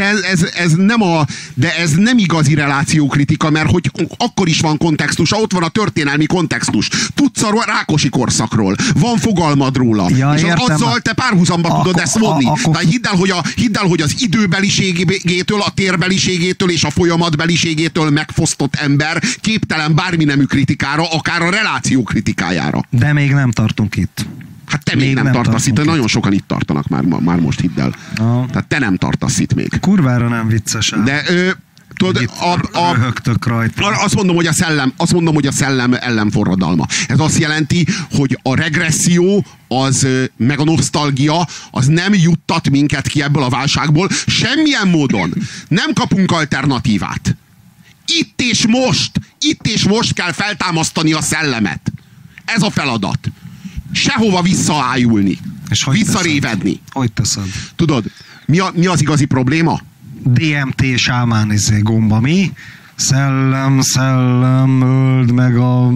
Ez nem igazi relációkritika, mert hogy akkor is van kontextus, ott van a történelmi kontextus. Tudsz a Rákosi korszakról, van fogalmad róla. Ja, és azzal te párhuzamba tudod ezt vonni. Hidd el, hogy az időbeliségétől, a térbeliségétől és a folyamatbeliségétől megfosztott ember képtelen bármi nemű kritikára, akár a reláció kritikájára. De még nem tartunk itt. Hát te még nem tartasz itt, nagyon sokan itt tartanak már most, hidd el. Tehát te nem tartasz itt még. Kurvára nem vicces. De tudod, röhögtök rajta. Azt mondom, hogy a szellem ellenforradalma. Ez azt jelenti, hogy a regresszió meg a nosztalgia az nem juttat minket ki ebből a válságból. Semmilyen módon nem kapunk alternatívát. Itt és most kell feltámasztani a szellemet. Ez a feladat. Sehova visszaájulni. Visszarévedni. Hogy teszed? Tudod, mi az igazi probléma? DMT sámán gomba, mi? Szellem, öld meg a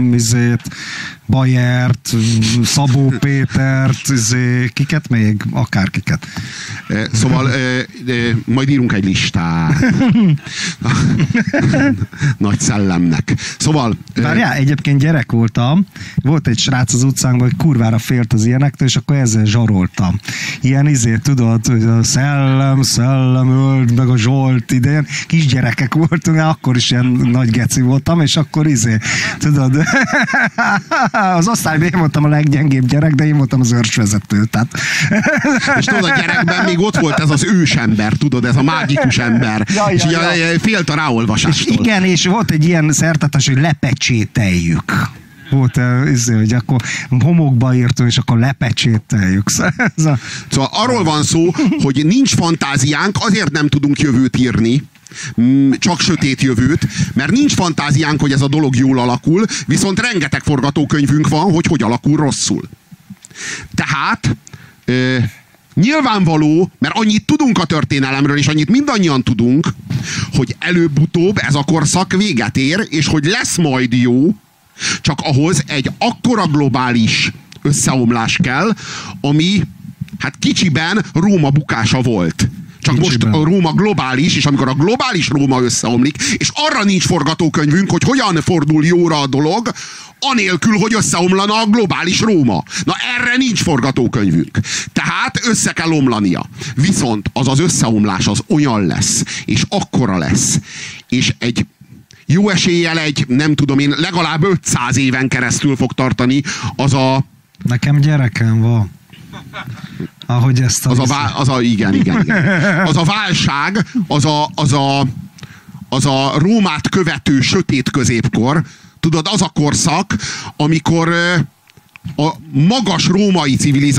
Bajert, Szabó Pétert, kiket még? Akárkiket. Szóval majd írunk egy listát. Nagy szellemnek. Szóval... Várjál, egyébként gyerek voltam, volt egy srác az utcánkban, hogy kurvára félt az ilyenektől, és akkor ezzel zsaroltam. Ilyen tudod, hogy a szellem, öld meg a Zsolt idején. Kisgyerekek voltunk, akkor is ilyen nagy geci voltam, és akkor tudod, az osztályban én voltam a leggyengébb gyerek, de én voltam az őrsvezető. Tehát... És tudod, a gyerekben még ott volt ez az ősember, tudod, ez a mágikus ember. És félt a ráolvasástól. És igen, és volt egy ilyen szertartás, hogy lepecsételjük. Volt, hogy akkor homokba írtunk, és akkor lepecsételjük. Szóval arról van szó, hogy nincs fantáziánk, azért nem tudunk jövőt írni, csak sötét jövőt, mert nincs fantáziánk, hogy ez a dolog jól alakul, viszont rengeteg forgatókönyvünk van, hogy alakul rosszul. Tehát nyilvánvaló, mert annyit tudunk a történelemről, és annyit mindannyian tudunk, hogy előbb-utóbb ez a korszak véget ér, és hogy lesz majd jó, csak ahhoz egy akkora globális összeomlás kell, ami hát kicsiben Róma bukása volt. Csak most a Róma globális, és amikor a globális Róma összeomlik, és arra nincs forgatókönyvünk, hogy hogyan fordul jóra a dolog, anélkül, hogy összeomlana a globális Róma. Na erre nincs forgatókönyvünk. Tehát össze kell omlania. Viszont az összeomlás az olyan lesz, és akkora lesz, és egy jó eséllyel nem tudom én, legalább 500 éven keresztül fog tartani Nekem gyerekem van. Ahogy ezt igen. Az a válság, az a Rómát követő sötét középkor, tudod, az a korszak, amikor a magas római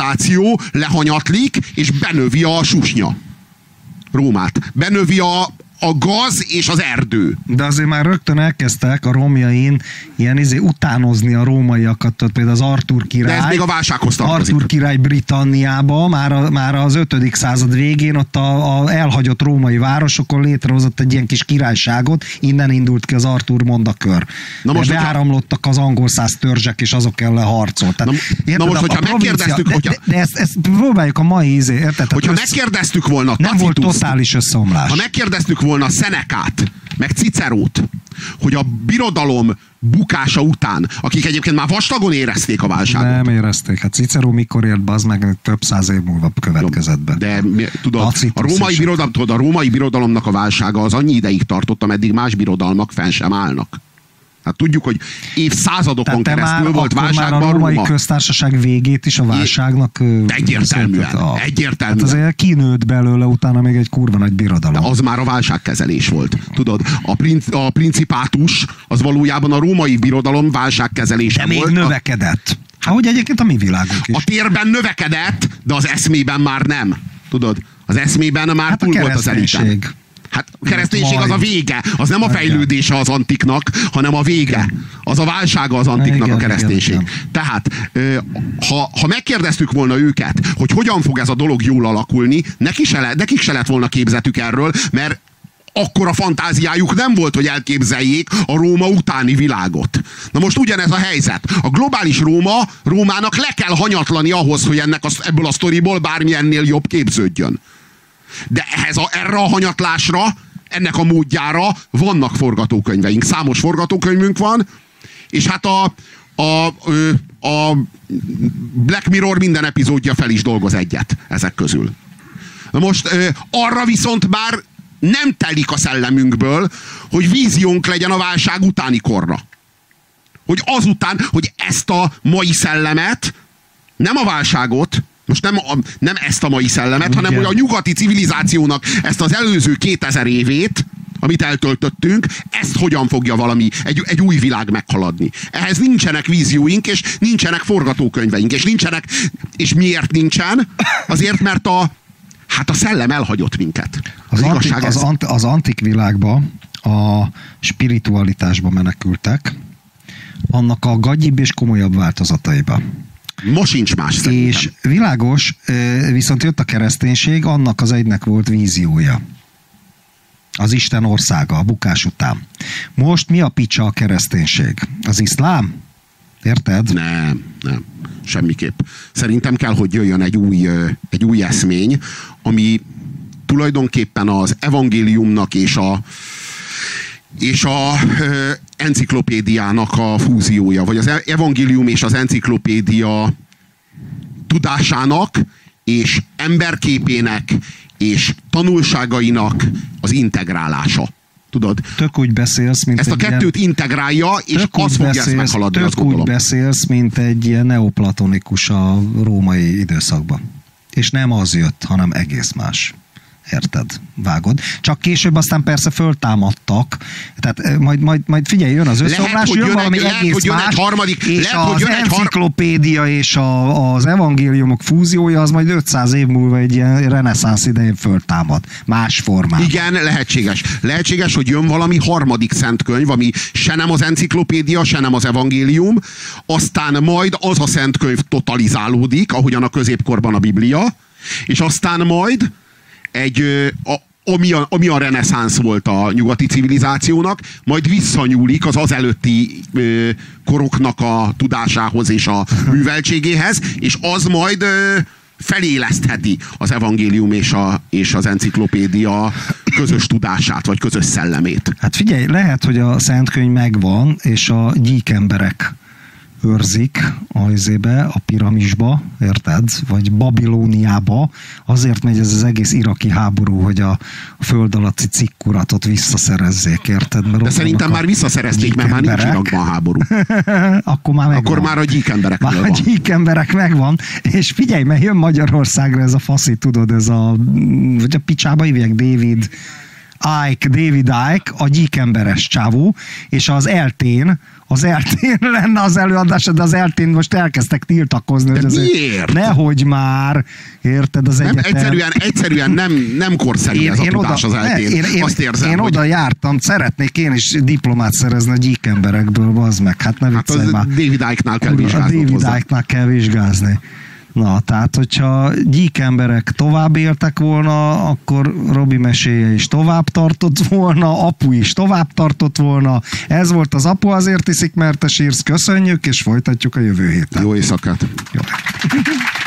civilizáció lehanyatlik, és benövi a susnya Rómát. Benövi a gaz és az erdő. De azért már rögtön elkezdtek a romjain ilyen utánozni a rómaiakat, például az Artúr király. De ez még a válsághoz tartozik. Artúr király Britanniába, már az 5. század végén ott a elhagyott római városokon létrehozott egy ilyen kis királyságot, innen indult ki az Artúr mondakör. Na most, beáramlottak az angol száz törzsek, és azok ellen harcolt. Na most, hogyha megkérdeztük... De ezt próbáljuk a mai érted? Hogyha megkérdeztük volna nem volt totális összeomlás. Ha megkérdeztük volna Senecát, meg Cicerót, hogy a birodalom bukása után, akik egyébként már vastagon érezték a válságot. Nem érezték. Hát Cicero mikor ért be, az meg több száz év múlva következett be. De tudod, a római birodalomnak a válsága az annyi ideig tartott, ameddig más birodalmak fenn sem állnak. Hát tudjuk, hogy évszázadokon keresztül volt válságban a római köztársaság végét is a válságnak... Egyértelműen. Hát azért kinőtt belőle utána még egy kurva nagy birodalom. De az már a válságkezelés volt. Tudod, a principátus az valójában a római birodalom válságkezelése volt. De még növekedett. Ahogy egyébként a mi világunk is. A térben növekedett, de az eszmében már nem. Tudod, az eszmében már túl volt az eliten. Hát a kereszténység az a vége, az nem a fejlődése az antiknak, hanem a vége. Az a válsága az antiknak a kereszténység. Igen. Tehát, ha megkérdeztük volna őket, hogy hogyan fog ez a dolog jól alakulni, nekik se lett volna képzetük erről, mert akkora fantáziájuk nem volt, hogy elképzeljék a Róma utáni világot. Na most ugyanez a helyzet. A globális Rómának le kell hanyatlani ahhoz, hogy ebből a sztoriból bármilyennél jobb képződjön. De erre a hanyatlásra, ennek a módjára vannak forgatókönyveink. Számos forgatókönyvünk van, és hát a Black Mirror minden epizódja fel is dolgoz egyet ezek közül. Na most arra viszont már nem telik a szellemünkből, hogy víziónk legyen a válság utáni korra. Hogy azután, hogy ezt a mai szellemet, nem a válságot, most nem ezt a mai szellemet, hanem hogy a nyugati civilizációnak ezt az előző 2000 évét, amit eltöltöttünk, ezt hogyan fogja egy új világ meghaladni. Ehhez nincsenek vízióink, és nincsenek forgatókönyveink, és miért nincsen? Azért, mert a szellem elhagyott minket. Az antik világba a spiritualitásba menekültek, annak a gagyibb és komolyabb változataiba. Most sincs más szerintem. És világos, viszont jött a kereszténység, annak az egynek volt víziója. Az Isten országa, a bukás után. Most mi a picsa a kereszténység? Az iszlám? Érted? Nem. Semmiképp. Szerintem kell, hogy jöjjön egy új eszmény, ami tulajdonképpen az evangéliumnak és a enciklopédiának a fúziója, vagy az evangélium és az enciklopédia tudásának és emberképének és tanulságainak az integrálása. Tudod? Tök úgy beszélsz, mint ezt a kettőt integrálja, és az fogja ezt meghaladni, azt gondolom. Tök úgy beszélsz, mint egy ilyen neoplatonikus a római időszakban. És nem az jött, hanem egész más. Érted? Vágod. Csak később aztán persze föltámadtak. Tehát majd figyelj, jön az összeomlás, jön valami egész más, és az enciklopédia és az evangéliumok fúziója az majd 500 év múlva egy ilyen reneszánsz idején föltámad. Más formában. Igen, lehetséges. Lehetséges, hogy jön valami harmadik szentkönyv, ami se nem az enciklopédia, se nem az evangélium, aztán majd az a szentkönyv totalizálódik, ahogyan a középkorban a Biblia, és aztán majd ami a reneszánsz volt a nyugati civilizációnak, majd visszanyúlik az előtti koroknak a tudásához és a műveltségéhez, és az majd felélesztheti az evangélium és az enciklopédia közös tudását, vagy közös szellemét. Hát figyelj, lehet, hogy a szentkönyv megvan, és a gyíkemberek őrzik a piramisba, érted? Vagy Babilóniába. Azért megy ez az egész iraki háború, hogy a föld alatti cikkuratot visszaszerezzék, érted? Mert de szerintem már visszaszerezték, mert már nincs Irakban háború. Akkor már a gyíkemberek megvan. A gyíkemberek megvan, és figyelj, mert jön Magyarországra ez a faszi, tudod, vagy a picsába hívják David Icke, a gyíkemberes csávó, és az eltén az eltén lenne az előadása, de az eltén most elkezdtek tiltakozni. De hogy miért? Nehogy már, érted, az nem, egyetem. egyszerűen nem korszerű ez a tudás az eltén. Azt érzem, én oda jártam, szeretnék én is diplomát szerezni a gyík emberekből, bazd meg, hát ne viccelj már. David Icke-nál kell vizsgázni. A David Icke-nál kell vizsgázni. Na, tehát, hogyha gyík emberek tovább éltek volna, akkor Robi meséje is tovább tartott volna, apu is tovább tartott volna. Ez volt az Apu azért iszik, mert te sírsz. Köszönjük, és folytatjuk a jövő héten. Jó éjszakát! Jó.